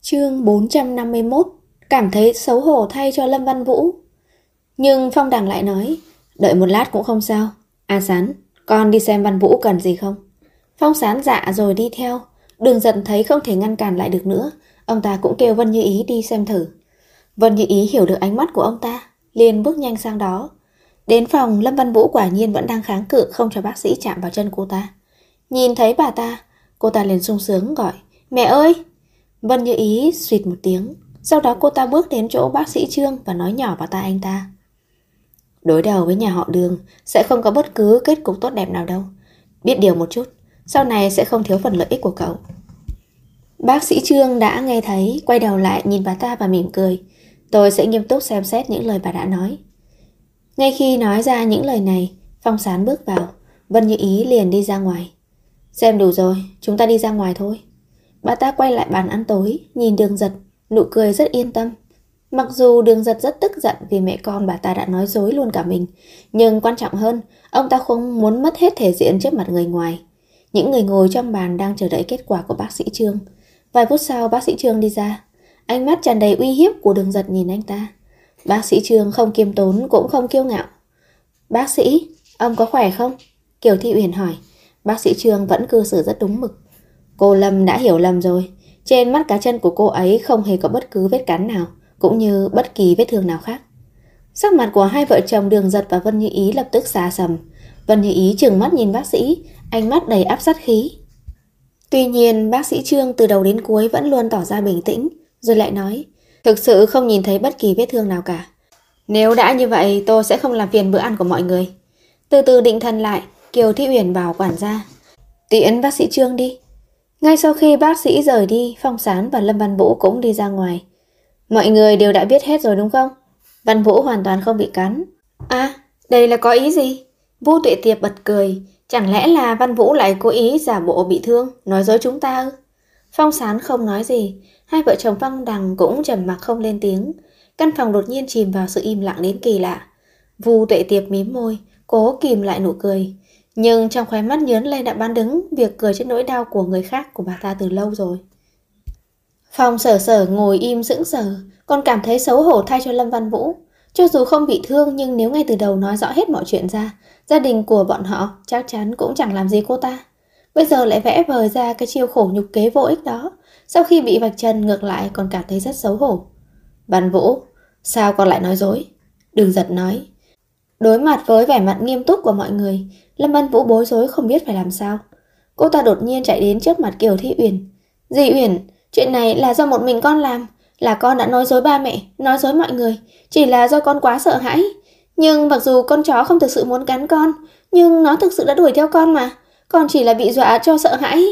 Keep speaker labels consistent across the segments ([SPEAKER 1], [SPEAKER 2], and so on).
[SPEAKER 1] Chương 451. Cảm thấy xấu hổ thay cho Lâm Văn Vũ. Nhưng Phong Đằng lại nói, đợi một lát cũng không sao. A Sán, con đi xem Văn Vũ cần gì không? Phong Sán dạ rồi đi theo. Đường Giận thấy không thể ngăn cản lại được nữa, ông ta cũng kêu Vân Như Ý đi xem thử. Vân Như Ý hiểu được ánh mắt của ông ta, liền bước nhanh sang đó. Đến phòng, Lâm Văn Vũ quả nhiên vẫn đang kháng cự không cho bác sĩ chạm vào chân cô ta. Nhìn thấy bà ta, cô ta liền sung sướng gọi, mẹ ơi! Vân Như Ý suýt một tiếng. Sau đó cô ta bước đến chỗ bác sĩ Trương và nói nhỏ vào tai anh ta. Đối đầu với nhà họ Đường sẽ không có bất cứ kết cục tốt đẹp nào đâu. Biết điều một chút, sau này sẽ không thiếu phần lợi ích của cậu. Bác sĩ Trương đã nghe thấy, quay đầu lại nhìn bà ta và mỉm cười. Tôi sẽ nghiêm túc xem xét những lời bà đã nói. Ngay khi nói ra những lời này, Phong Sán bước vào. Vân Như Ý liền đi ra ngoài. Xem đủ rồi, chúng ta đi ra ngoài thôi. Bà ta quay lại bàn ăn tối, nhìn Đường Giật, nụ cười rất yên tâm. Mặc dù Đường Giật rất tức giận vì mẹ con bà ta đã nói dối luôn cả mình, nhưng quan trọng hơn, ông ta không muốn mất hết thể diện trước mặt người ngoài. Những người ngồi trong bàn đang chờ đợi kết quả của bác sĩ Trương. Vài phút sau bác sĩ Trương đi ra. Ánh mắt tràn đầy uy hiếp của Đường Giật nhìn anh ta. Bác sĩ Trương không kiêm tốn cũng không kiêu ngạo. Bác sĩ, ông có khỏe không? Kiều Thị Uyển hỏi. Bác sĩ Trương vẫn cư xử rất đúng mực. Cô Lâm đã hiểu lầm rồi. Trên mắt cá chân của cô ấy không hề có bất cứ vết cắn nào, cũng như bất kỳ vết thương nào khác. Sắc mặt của hai vợ chồng Đường Giật và Vân Như Ý lập tức xa sầm. Vân Như Ý trừng mắt nhìn bác sĩ, ánh mắt đầy áp sát khí. Tuy nhiên bác sĩ Trương từ đầu đến cuối vẫn luôn tỏ ra bình tĩnh, rồi lại nói, thực sự không nhìn thấy bất kỳ vết thương nào cả. Nếu đã như vậy tôi sẽ không làm phiền bữa ăn của mọi người. Từ từ định thần lại, Kiều Thị Uyển bảo quản gia, tiễn bác sĩ Trương đi. Ngay sau khi bác sĩ rời đi, Phong Sán và Lâm Văn Vũ cũng đi ra ngoài. Mọi người đều đã biết hết rồi đúng không? Văn Vũ hoàn toàn không bị cắn. À, đây là có ý gì? Vu Tuệ Tiệp bật cười. Chẳng lẽ là Văn Vũ lại cố ý giả bộ bị thương, nói dối chúng ta ư? Phong Sán không nói gì. Hai vợ chồng Phong Đằng cũng trầm mặc không lên tiếng. Căn phòng đột nhiên chìm vào sự im lặng đến kỳ lạ. Vu Tuệ Tiệp mím môi, cố kìm lại nụ cười. Nhưng trong khóe mắt nhớn lên đã bán đứng việc cười trên nỗi đau của người khác của bà ta từ lâu rồi. Phong Sở Sở ngồi im sững sờ, còn cảm thấy xấu hổ thay cho Lâm Văn Vũ. Cho dù không bị thương nhưng nếu ngay từ đầu nói rõ hết mọi chuyện ra, gia đình của bọn họ chắc chắn cũng chẳng làm gì cô ta. Bây giờ lại vẽ vời ra cái chiêu khổ nhục kế vô ích đó. Sau khi bị vạch trần ngược lại còn cảm thấy rất xấu hổ. Văn Vũ, sao con lại nói dối? Đường Giật nói. Đối mặt với vẻ mặt nghiêm túc của mọi người, Lâm Văn Vũ bối rối không biết phải làm sao. Cô ta đột nhiên chạy đến trước mặt Kiều Thị Uyển. Dì Uyển, chuyện này là do một mình con làm. Là con đã nói dối ba mẹ, nói dối mọi người. Chỉ là do con quá sợ hãi. Nhưng mặc dù con chó không thực sự muốn cắn con, nhưng nó thực sự đã đuổi theo con mà. Con chỉ là bị dọa cho sợ hãi.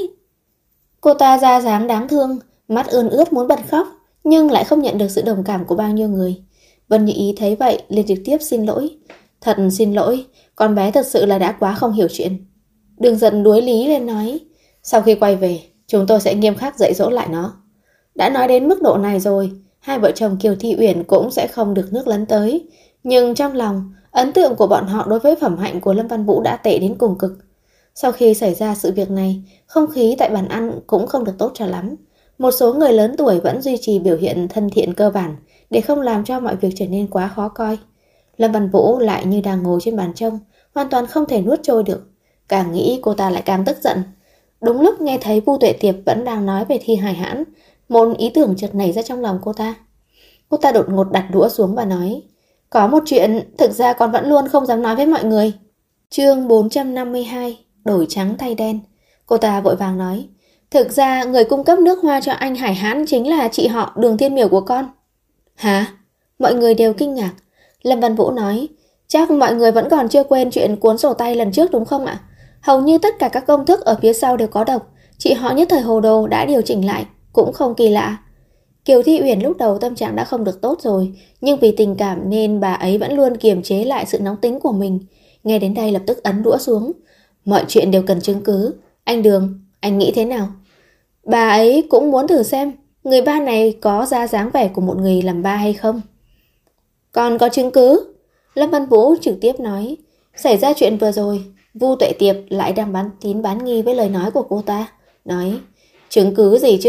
[SPEAKER 1] Cô ta ra dáng đáng thương, mắt ươn ướt muốn bật khóc, nhưng lại không nhận được sự đồng cảm của bao nhiêu người. Vân Như Ý thấy vậy liền trực tiếp xin lỗi. Thật xin lỗi, con bé thật sự là đã quá không hiểu chuyện. Đường Giận đuối lý lên nói, sau khi quay về, chúng tôi sẽ nghiêm khắc dạy dỗ lại nó. Đã nói đến mức độ này rồi, hai vợ chồng Kiều Thị Uyển cũng sẽ không được nước lấn tới. Nhưng trong lòng, ấn tượng của bọn họ đối với phẩm hạnh của Lâm Văn Vũ đã tệ đến cùng cực. Sau khi xảy ra sự việc này, không khí tại bàn ăn cũng không được tốt cho lắm. Một số người lớn tuổi vẫn duy trì biểu hiện thân thiện cơ bản để không làm cho mọi việc trở nên quá khó coi. Lâm Văn Vũ lại như đang ngồi trên bàn trông, hoàn toàn không thể nuốt trôi được. Càng nghĩ cô ta lại càng tức giận. Đúng lúc nghe thấy Vu Tuệ Tiệp vẫn đang nói về Thi Hải Hãn, một ý tưởng chợt nảy ra trong lòng cô ta. Cô ta đột ngột đặt đũa xuống và nói, có một chuyện thực ra con vẫn luôn không dám nói với mọi người. Chương 452, đổi trắng thay đen. Cô ta vội vàng nói, thực ra người cung cấp nước hoa cho anh Hải Hãn chính là chị họ Đường Thiên Miểu của con. Hả? Mọi người đều kinh ngạc. Lâm Văn Vũ nói, chắc mọi người vẫn còn chưa quên chuyện cuốn sổ tay lần trước đúng không ạ? Hầu như tất cả các công thức ở phía sau đều có độc. Chị họ nhất thời hồ đồ đã điều chỉnh lại, cũng không kỳ lạ. Kiều Thị Uyển lúc đầu tâm trạng đã không được tốt rồi, nhưng vì tình cảm nên bà ấy vẫn luôn kiềm chế lại sự nóng tính của mình. Nghe đến đây lập tức ấn đũa xuống. Mọi chuyện đều cần chứng cứ. Anh Đường, anh nghĩ thế nào? Bà ấy cũng muốn thử xem người ba này có ra dáng vẻ của một người làm ba hay không. Còn có chứng cứ? Lâm Văn Vũ trực tiếp nói, xảy ra chuyện vừa rồi, Vu Tuệ Tiệp lại đang bán tín bán nghi với lời nói của cô ta. Nói, chứng cứ gì chứ?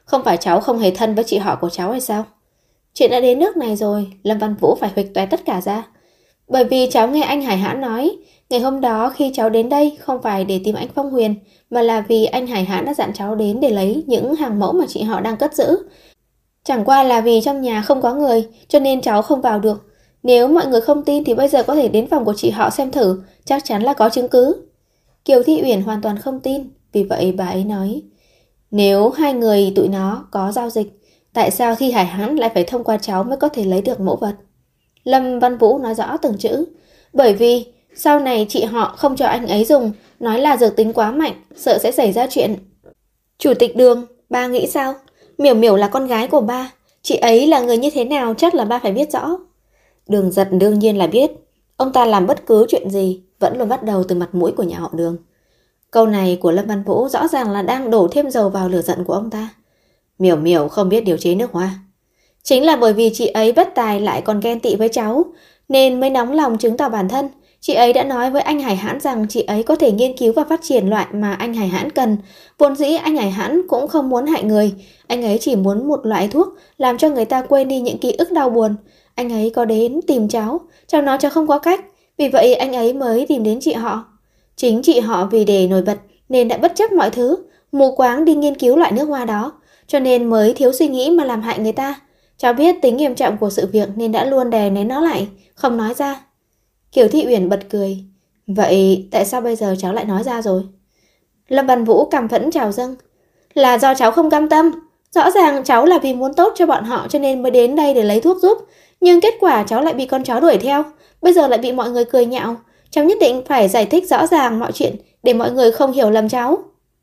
[SPEAKER 1] Không phải cháu không hề thân với chị họ của cháu hay sao? Chuyện đã đến nước này rồi, Lâm Văn Vũ phải huỵch toé tất cả ra. Bởi vì cháu nghe anh Hải Hãn nói, ngày hôm đó khi cháu đến đây không phải để tìm anh Phong Huyền, mà là vì anh Hải Hãn đã dặn cháu đến để lấy những hàng mẫu mà chị họ đang cất giữ. Chẳng qua là vì trong nhà không có người, cho nên cháu không vào được. Nếu mọi người không tin thì bây giờ có thể đến phòng của chị họ xem thử, chắc chắn là có chứng cứ. Kiều Thị Uyển hoàn toàn không tin, vì vậy bà ấy nói, nếu hai người tụi nó có giao dịch, tại sao Thi Hải Hãn lại phải thông qua cháu mới có thể lấy được mẫu vật? Lâm Văn Vũ nói rõ từng chữ, bởi vì sau này chị họ không cho anh ấy dùng, nói là dược tính quá mạnh, sợ sẽ xảy ra chuyện. Chủ tịch Đường, ba nghĩ sao? Miểu Miểu là con gái của ba, chị ấy là người như thế nào chắc là ba phải biết rõ. Đường Giật đương nhiên là biết, ông ta làm bất cứ chuyện gì vẫn luôn bắt đầu từ mặt mũi của nhà họ Đường. Câu này của Lâm Văn Vũ rõ ràng là đang đổ thêm dầu vào lửa giận của ông ta. Miểu Miểu không biết điều chế nước hoa. Chính là bởi vì chị ấy bất tài lại còn ghen tị với cháu, nên mới nóng lòng chứng tỏ bản thân. Chị ấy đã nói với anh Hải Hãn rằng chị ấy có thể nghiên cứu và phát triển loại mà anh Hải Hãn cần. Vốn dĩ anh Hải Hãn cũng không muốn hại người, anh ấy chỉ muốn một loại thuốc làm cho người ta quên đi những ký ức đau buồn. Anh ấy có đến tìm cháu nói cháu không có cách, vì vậy anh ấy mới tìm đến chị họ. Chính chị họ vì để nổi bật nên đã bất chấp mọi thứ, mù quáng đi nghiên cứu loại nước hoa đó, cho nên mới thiếu suy nghĩ mà làm hại người ta. Cháu biết tính nghiêm trọng của sự việc nên đã luôn đè nén nó lại, không nói ra. Kiều Thị Uyển bật cười. Vậy tại sao bây giờ cháu lại nói ra rồi? Lâm Văn Vũ căm phẫn trào dâng. Là do cháu không cam tâm. Rõ ràng cháu là vì muốn tốt cho bọn họ cho nên mới đến đây để lấy thuốc giúp. Nhưng kết quả cháu lại bị con chó đuổi theo. Bây giờ lại bị mọi người cười nhạo. Cháu nhất định phải giải thích rõ ràng mọi chuyện để mọi người không hiểu lầm cháu.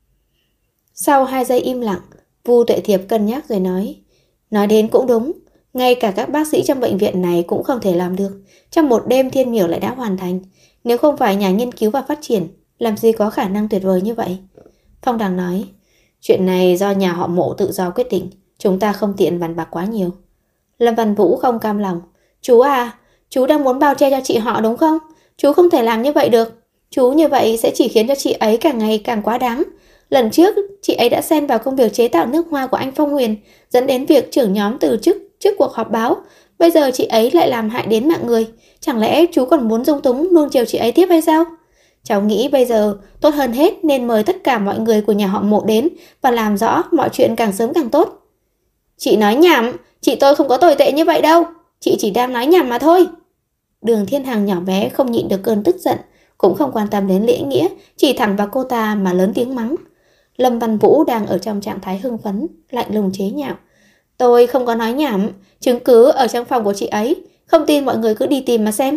[SPEAKER 1] Sau 2 giây im lặng, Vu Tuệ Thiệp cân nhắc rồi nói. Nói đến cũng đúng. Ngay cả các bác sĩ trong bệnh viện này cũng không thể làm được. Trong một đêm Thiên Miểu lại đã hoàn thành. Nếu không phải nhà nghiên cứu và phát triển, làm gì có khả năng tuyệt vời như vậy? Phong Đằng nói, chuyện này do nhà họ Mộ tự do quyết định, chúng ta không tiện bàn bạc quá nhiều. Lâm Văn Vũ không cam lòng. Chú à, chú đang muốn bao che cho chị họ đúng không? Chú không thể làm như vậy được. Chú như vậy sẽ chỉ khiến cho chị ấy càng ngày càng quá đáng. Lần trước, chị ấy đã xen vào công việc chế tạo nước hoa của anh Phong Huyền, dẫn đến việc trưởng nhóm từ chức trước cuộc họp báo. Bây giờ chị ấy lại làm hại đến mạng người. Chẳng lẽ chú còn muốn dung túng nuông chiều chị ấy tiếp hay sao? Cháu nghĩ bây giờ tốt hơn hết nên mời tất cả mọi người của nhà họ Mộ đến và làm rõ mọi chuyện càng sớm càng tốt. Chị nói nhảm, chị tôi không có tồi tệ như vậy đâu. Chị chỉ đang nói nhảm mà thôi. Đường Thiên Hằng nhỏ bé không nhịn được cơn tức giận, cũng không quan tâm đến lễ nghĩa, chỉ thẳng vào cô ta mà lớn tiếng mắng. Lâm Văn Vũ đang ở trong trạng thái hưng phấn, lạnh lùng chế nhạo. Tôi không có nói nhảm, chứng cứ ở trong phòng của chị ấy, không tin mọi người cứ đi tìm mà xem.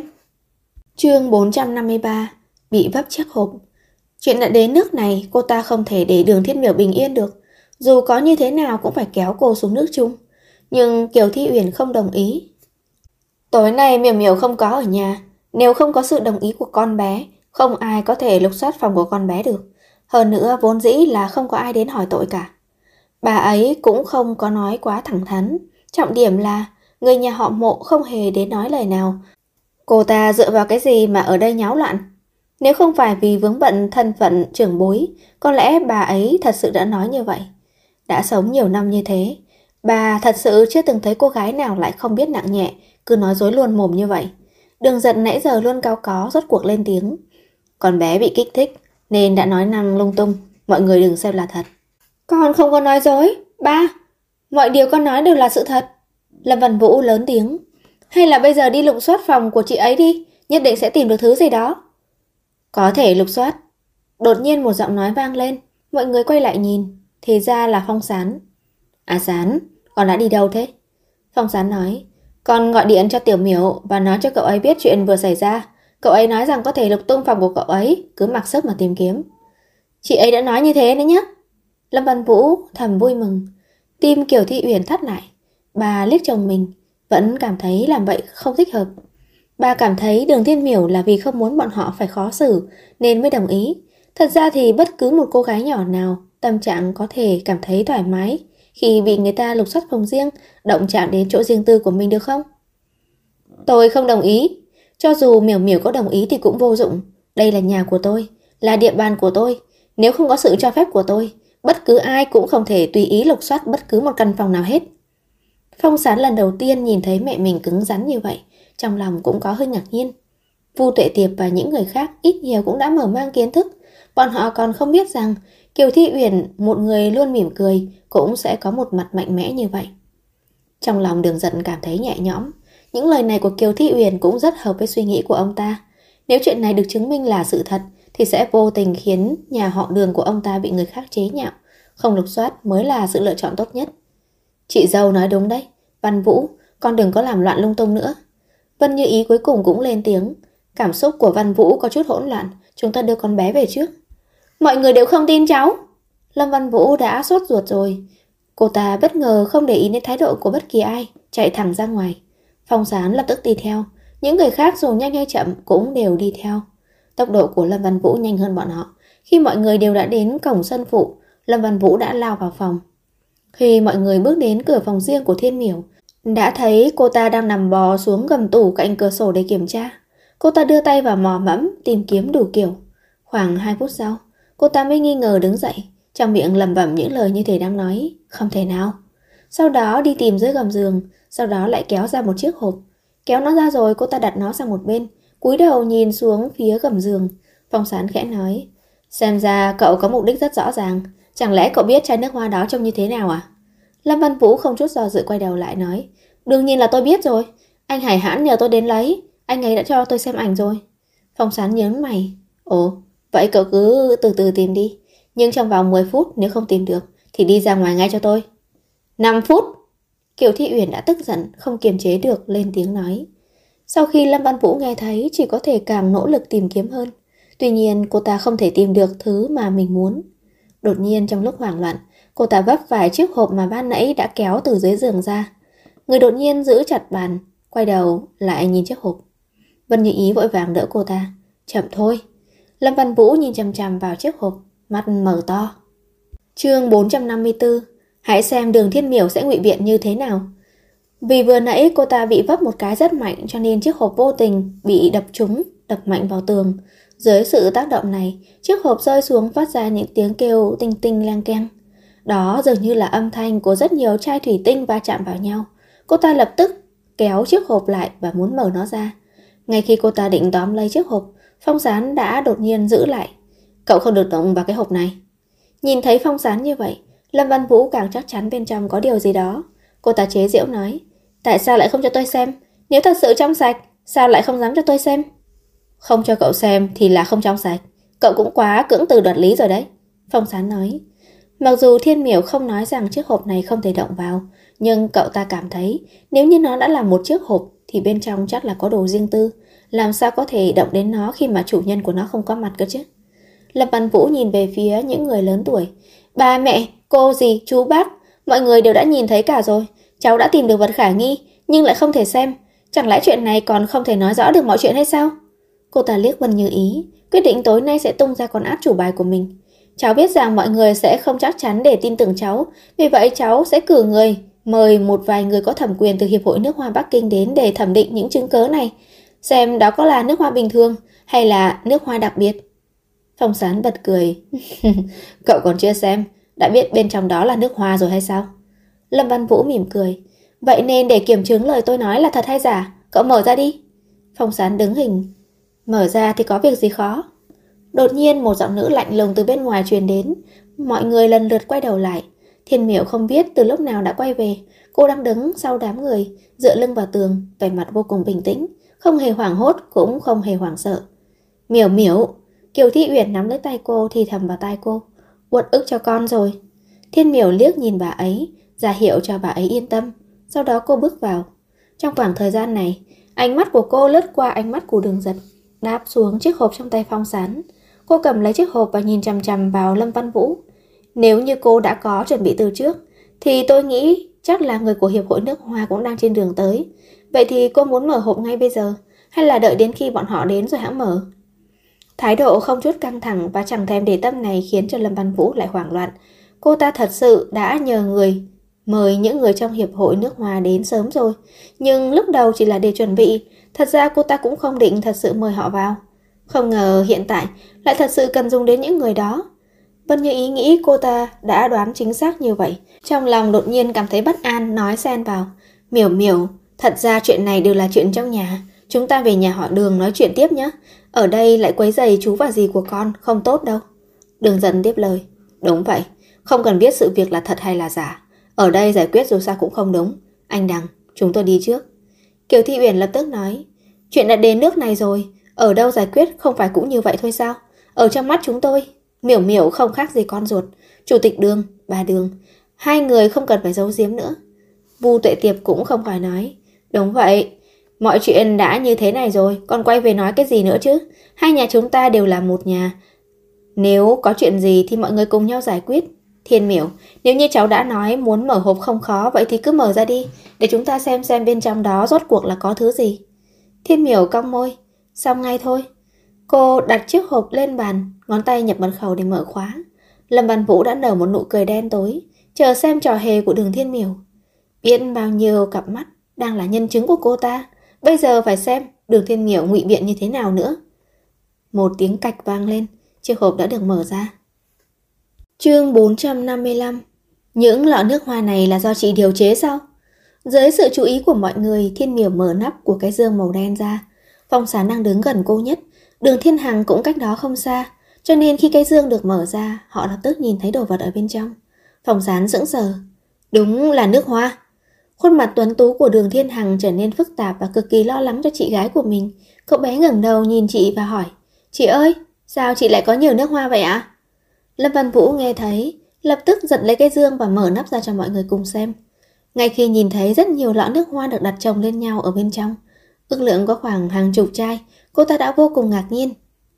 [SPEAKER 1] Chương 453, bị vấp chiếc hộp. Chuyện đã đến nước này, cô ta không thể để Đường Thiên Miểu bình yên được, dù có như thế nào cũng phải kéo cô xuống nước chung. Nhưng Kiều Thị Uyển không đồng ý. Tối nay Miểu Miểu không có ở nhà, nếu không có sự đồng ý của con bé, không ai có thể lục soát phòng của con bé được. Hơn nữa vốn dĩ là không có ai đến hỏi tội cả. Bà ấy cũng không có nói quá thẳng thắn. Trọng điểm là người nhà họ Mộ không hề đến nói lời nào. Cô ta dựa vào cái gì mà ở đây nháo loạn? Nếu không phải vì vướng bận thân phận trưởng bối, có lẽ bà ấy thật sự đã nói như vậy. Đã sống nhiều năm như thế, bà thật sự chưa từng thấy cô gái nào lại không biết nặng nhẹ, cứ nói dối luôn mồm như vậy. Đường Giật nãy giờ luôn cao có rốt cuộc lên tiếng. Con bé bị kích thích nên đã nói năng lung tung, mọi người đừng xem là thật. Con không có nói dối, ba. Mọi điều con nói đều là sự thật. Lâm Văn Vũ lớn tiếng. Hay là bây giờ đi lục soát phòng của chị ấy đi, nhất định sẽ tìm được thứ gì đó. Có thể lục soát. Đột nhiên một giọng nói vang lên, mọi người quay lại nhìn, thì ra là Phong Sán. À Sán, con đã đi đâu thế? Phong Sán nói, con gọi điện cho Tiểu Miểu và nói cho cậu ấy biết chuyện vừa xảy ra. Cậu ấy nói rằng có thể lục tung phòng của cậu ấy, cứ mặc sức mà tìm kiếm. Chị ấy đã nói như thế đấy nhé. Lâm Văn Vũ thầm vui mừng. Tim Kiều Thị Uyển thắt lại. Bà liếc chồng mình, vẫn cảm thấy làm vậy không thích hợp. Bà cảm thấy Đường Thiên Miểu là vì không muốn bọn họ phải khó xử nên mới đồng ý. Thật ra thì bất cứ một cô gái nhỏ nào tâm trạng có thể cảm thấy thoải mái khi bị người ta lục soát phòng riêng, động chạm đến chỗ riêng tư của mình được không? Tôi không đồng ý. Cho dù Miểu Miểu có đồng ý thì cũng vô dụng. Đây là nhà của tôi, là địa bàn của tôi. Nếu không có sự cho phép của tôi, Bất cứ ai cũng không thể tùy ý lục soát bất cứ một căn phòng nào hết. Phong Sán lần đầu tiên nhìn thấy mẹ mình cứng rắn như vậy, trong lòng cũng có hơi ngạc nhiên. Vu Tuệ Tiệp và những người khác ít nhiều cũng đã mở mang kiến thức. Bọn họ còn không biết rằng Kiều Thi Uyển, một người luôn mỉm cười, cũng sẽ có một mặt mạnh mẽ như vậy. Trong lòng Đường Giận cảm thấy nhẹ nhõm. Những lời này của Kiều Thi Uyển cũng rất hợp với suy nghĩ của ông ta. Nếu chuyện này được chứng minh là sự thật, thì sẽ vô tình khiến nhà họ Đường của ông ta bị người khác chế nhạo. Không lục soát mới là sự lựa chọn tốt nhất. Chị dâu nói đúng đấy. Văn Vũ, con đừng có làm loạn lung tung nữa. Vân Như Ý cuối cùng cũng lên tiếng. Cảm xúc của Văn Vũ có chút hỗn loạn. Chúng ta đưa con bé về trước. Mọi người đều không tin cháu. Lâm Văn Vũ đã sốt ruột rồi. Cô ta bất ngờ không để ý đến thái độ của bất kỳ ai, chạy thẳng ra ngoài. Phong Sán lập tức đi theo. Những người khác dù nhanh hay chậm cũng đều đi theo. Tốc độ của Lâm Văn Vũ nhanh hơn bọn họ. Khi mọi người đều đã đến cổng sân phụ, Lâm Văn Vũ đã lao vào phòng. Khi mọi người bước đến cửa phòng riêng của Thiên Miểu, đã thấy cô ta đang nằm bò xuống gầm tủ cạnh cửa sổ để kiểm tra. Cô ta đưa tay vào mò mẫm tìm kiếm đủ kiểu. Khoảng 2 phút sau, cô ta mới nghi ngờ đứng dậy, trong miệng lẩm bẩm những lời như thể đang nói không thể nào. Sau đó đi tìm dưới gầm giường, sau đó lại kéo ra một chiếc hộp. Kéo nó ra rồi cô ta đặt nó sang một bên, cúi đầu nhìn xuống phía gầm giường. Phong Sán khẽ nói, xem ra cậu có mục đích rất rõ ràng. Chẳng lẽ cậu biết chai nước hoa đó trông như thế nào à? Lâm Văn Vũ không chút do dự quay đầu lại nói, đương nhiên là tôi biết rồi. Anh Hải Hãn nhờ tôi đến lấy, anh ấy đã cho tôi xem ảnh rồi. Phong Sán nhớn mày, ồ, vậy cậu cứ từ từ tìm đi. Nhưng trong vòng 10 phút nếu không tìm được thì đi ra ngoài ngay cho tôi. 5 phút. Kiều Thi Uyển đã tức giận, không kiềm chế được lên tiếng nói. Sau khi Lâm Văn Vũ nghe thấy, chỉ có thể càng nỗ lực tìm kiếm hơn. Tuy nhiên cô ta không thể tìm được thứ mà mình muốn. Đột nhiên trong lúc hoảng loạn, cô ta vấp phải chiếc hộp mà ban nãy đã kéo từ dưới giường ra. Người đột nhiên giữ chặt bàn, quay đầu lại nhìn chiếc hộp. Vân Như Ý vội vàng đỡ cô ta. Chậm thôi. Lâm Văn Vũ nhìn chằm chằm vào chiếc hộp, mắt mở to. Chương 454. Hãy xem Đường Thiên Miểu sẽ ngụy biện như thế nào. Vì vừa nãy cô ta bị vấp một cái rất mạnh, cho nên chiếc hộp vô tình bị đập trúng, đập mạnh vào tường. Dưới sự tác động này, chiếc hộp rơi xuống phát ra những tiếng kêu tinh tinh leng keng. Đó dường như là âm thanh của rất nhiều chai thủy tinh va chạm vào nhau. Cô ta lập tức kéo chiếc hộp lại và muốn mở nó ra. Ngay khi cô ta định tóm lấy chiếc hộp, Phong Sán đã đột nhiên giữ lại. Cậu không được động vào cái hộp này. Nhìn thấy Phong Sán như vậy, Lâm Văn Vũ càng chắc chắn bên trong có điều gì đó. Cô ta chế giễu nói, tại sao lại không cho tôi xem? Nếu thật sự trong sạch, sao lại không dám cho tôi xem? Không cho cậu xem thì là không trong sạch. Cậu cũng quá cưỡng từ đoạt lý rồi đấy. Phong Sán nói. Mặc dù Thiên Miểu không nói rằng chiếc hộp này không thể động vào, nhưng cậu ta cảm thấy nếu như nó đã là một chiếc hộp thì bên trong chắc là có đồ riêng tư. Làm sao có thể động đến nó khi mà chủ nhân của nó không có mặt cơ chứ? Lâm Văn Vũ nhìn về phía những người lớn tuổi. Ba mẹ, cô dì, chú bác, mọi người đều đã nhìn thấy cả rồi. Cháu đã tìm được vật khả nghi, nhưng lại không thể xem. Chẳng lẽ chuyện này còn không thể nói rõ được mọi chuyện hay sao? Cô ta liếc Vân Như Ý, quyết định tối nay sẽ tung ra con át chủ bài của mình. Cháu biết rằng mọi người sẽ không chắc chắn để tin tưởng cháu, vì vậy cháu sẽ cử người, mời một vài người có thẩm quyền từ Hiệp hội Nước Hoa Bắc Kinh đến để thẩm định những chứng cớ này, xem đó có là nước hoa bình thường hay là nước hoa đặc biệt. Phong Sán bật cười. Cậu còn chưa xem, đã biết bên trong đó là nước hoa rồi hay sao? Lâm Văn Vũ mỉm cười. Vậy nên để kiểm chứng lời tôi nói là thật hay giả, cậu mở ra đi. Phong Sán đứng hình. Mở ra thì có việc gì khó? Đột nhiên một giọng nữ lạnh lùng từ bên ngoài truyền đến. Mọi người lần lượt quay đầu lại. Thiên Miểu không biết từ lúc nào đã quay về. Cô đang đứng sau đám người, dựa lưng vào tường, vẻ mặt vô cùng bình tĩnh, không hề hoảng hốt cũng không hề hoảng sợ. Miểu Miểu. Kiều Thi Uyển nắm lấy tay cô thì thầm vào tai cô. Uất ức cho con rồi. Thiên Miểu liếc nhìn bà ấy, ra hiệu cho bà ấy yên tâm. Sau đó cô bước vào. Trong khoảng thời gian này, ánh mắt của cô lướt qua ánh mắt của Đường Giật, đáp xuống chiếc hộp trong tay Phong Sán. Cô cầm lấy chiếc hộp và nhìn chằm chằm vào Lâm Văn Vũ. Nếu như cô đã có chuẩn bị từ trước, thì tôi nghĩ chắc là người của Hiệp hội Nước Hoa cũng đang trên đường tới. Vậy thì cô muốn mở hộp ngay bây giờ, hay là đợi đến khi bọn họ đến rồi hãng mở? Thái độ không chút căng thẳng và chẳng thèm để tâm này khiến cho Lâm Văn Vũ lại hoảng loạn. Cô ta thật sự đã nhờ người mời những người trong Hiệp hội Nước Hoa đến sớm rồi, nhưng lúc đầu chỉ là để chuẩn bị. Thật ra cô ta cũng không định thật sự mời họ vào. Không ngờ hiện tại lại thật sự cần dùng đến những người đó. Vân Như Ý nghĩ cô ta đã đoán chính xác như vậy. Trong lòng đột nhiên cảm thấy bất an, nói xen vào. Miểu Miểu, thật ra chuyện này đều là chuyện trong nhà. Chúng ta về nhà họ Đường nói chuyện tiếp nhé. Ở đây lại quấy rầy chú và dì của con, không tốt đâu. Đường Dần tiếp lời. Đúng vậy, không cần biết sự việc là thật hay là giả. Ở đây giải quyết dù sao cũng không đúng. Anh Đằng, chúng tôi đi trước. Kiều Thị Uyển lập tức nói. Chuyện đã đến nước này rồi, ở đâu giải quyết không phải cũng như vậy thôi sao? Ở trong mắt chúng tôi, Miểu Miểu không khác gì con ruột. Chủ tịch Đường, bà Đường, hai người không cần phải giấu giếm nữa. Vu Tuệ Tiệp cũng không khỏi nói. Đúng vậy, mọi chuyện đã như thế này rồi, còn quay về nói cái gì nữa chứ? Hai nhà chúng ta đều là một nhà. Nếu có chuyện gì thì mọi người cùng nhau giải quyết. Thiên Miểu, nếu như cháu đã nói muốn mở hộp không khó, vậy thì cứ mở ra đi, để chúng ta xem bên trong đó rốt cuộc là có thứ gì. Thiên Miểu cong môi. Xong ngay thôi. Cô đặt chiếc hộp lên bàn, ngón tay nhập mật khẩu để mở khóa. Lâm Văn Vũ đã nở một nụ cười đen tối, chờ xem trò hề của Đường Thiên Miểu. Biết bao nhiêu cặp mắt đang là nhân chứng của cô ta, bây giờ phải xem Đường Thiên Miểu ngụy biện như thế nào nữa. Một tiếng cạch vang lên, chiếc hộp đã được mở ra. Chương 455. Những lọ nước hoa này là do chị điều chế sao? Dưới sự chú ý của mọi người, Thiên Miểu mở nắp của cái dương màu đen ra. Phong Sán đang đứng gần cô nhất, Đường Thiên Hằng cũng cách đó không xa, cho nên khi cái dương được mở ra, họ lập tức nhìn thấy đồ vật ở bên trong. Phong Sán sững sờ. Đúng là nước hoa. Khuôn mặt tuấn tú của Đường Thiên Hằng trở nên phức tạp và cực kỳ lo lắng cho chị gái của mình. Cậu bé ngẩng đầu nhìn chị và hỏi. Chị ơi, sao chị lại có nhiều nước hoa vậy ạ? Lâm Văn Vũ nghe thấy, lập tức giật lấy cái dương và mở nắp ra cho mọi người cùng xem. Ngay khi nhìn thấy rất nhiều lọ nước hoa được đặt chồng lên nhau ở bên trong, ước lượng có khoảng hàng chục chai, cô ta đã vô cùng ngạc nhiên.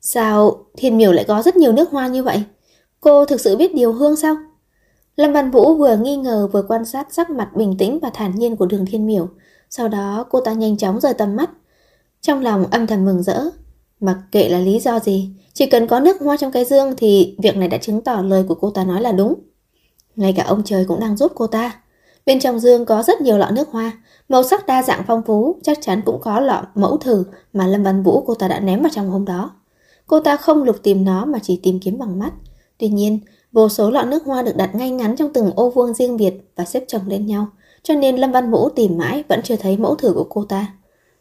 [SPEAKER 1] Sao Thiên Miểu lại có rất nhiều nước hoa như vậy? Cô thực sự biết điều hương sao? Lâm Văn Vũ vừa nghi ngờ vừa quan sát sắc mặt bình tĩnh và thản nhiên của Đường Thiên Miểu. Sau đó cô ta nhanh chóng rời tầm mắt. Trong lòng âm thầm mừng rỡ. Mặc kệ là lý do gì, chỉ cần có nước hoa trong cái dương thì việc này đã chứng tỏ lời của cô ta nói là đúng. Ngay cả ông trời cũng đang giúp cô ta. Bên trong dương có rất nhiều lọ nước hoa, màu sắc đa dạng phong phú, chắc chắn cũng có lọ mẫu thử mà Lâm Văn Vũ cô ta đã ném vào trong hôm đó. Cô ta không lục tìm nó mà chỉ tìm kiếm bằng mắt. Tuy nhiên, vô số lọ nước hoa được đặt ngay ngắn trong từng ô vuông riêng biệt và xếp chồng lên nhau, cho nên Lâm Văn Vũ tìm mãi vẫn chưa thấy mẫu thử của cô ta.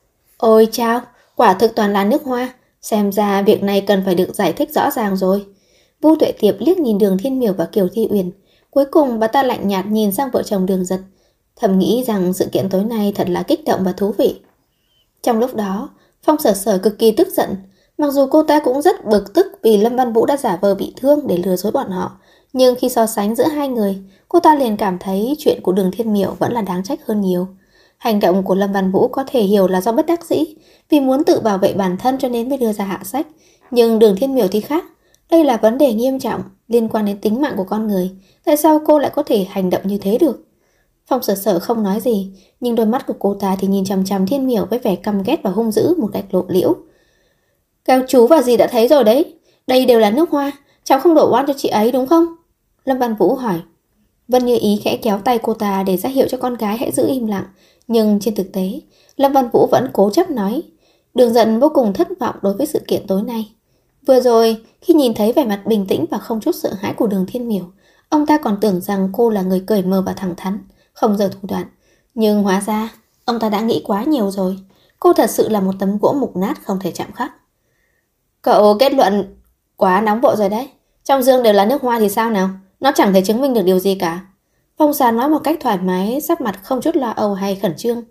[SPEAKER 1] Ôi chao, quả thực toàn là nước hoa, xem ra việc này cần phải được giải thích rõ ràng rồi. Vu Tuệ Tiệp liếc nhìn Đường Thiên Miểu và Kiều Thị Uyển, cuối cùng bà ta lạnh nhạt nhìn sang vợ chồng Đường Giật, thầm nghĩ rằng sự kiện tối nay thật là kích động và thú vị. Trong lúc đó, Phong Sở Sở cực kỳ tức giận, mặc dù cô ta cũng rất bực tức vì Lâm Văn Vũ đã giả vờ bị thương để lừa dối bọn họ, nhưng khi so sánh giữa hai người, cô ta liền cảm thấy chuyện của Đường Thiên Miểu vẫn là đáng trách hơn nhiều. Hành động của Lâm Văn Vũ có thể hiểu là do bất đắc dĩ, vì muốn tự bảo vệ bản thân cho nên mới đưa ra hạ sách, nhưng Đường Thiên Miểu thì khác. Đây là vấn đề nghiêm trọng, liên quan đến tính mạng của con người. Tại sao cô lại có thể hành động như thế được? Phong Sở Sở không nói gì, nhưng đôi mắt của cô ta thì nhìn chằm chằm Thiên Miểu với vẻ căm ghét và hung dữ một cách lộ liễu. Các chú và dì đã thấy rồi đấy, đây đều là nước hoa, cháu không đổ oan cho chị ấy đúng không? Lâm Văn Vũ hỏi. Vân Như Ý khẽ kéo tay cô ta để ra hiệu cho con gái hãy giữ im lặng, nhưng trên thực tế, Lâm Văn Vũ vẫn cố chấp nói. Đường Giận vô cùng thất vọng đối với sự kiện tối nay. Vừa rồi, khi nhìn thấy vẻ mặt bình tĩnh và không chút sợ hãi của Đường Thiên Miểu, ông ta còn tưởng rằng cô là người cởi mở và thẳng thắn, không giở thủ đoạn. Nhưng hóa ra, ông ta đã nghĩ quá nhiều rồi. Cô thật sự là một tấm gỗ mục nát không thể chạm khắc. Cậu kết luận quá nóng vội rồi đấy. Trong dương đều là nước hoa thì sao nào? Nó chẳng thể chứng minh được điều gì cả. Phong Sán nói một cách thoải mái, sắc mặt không chút lo âu hay khẩn trương.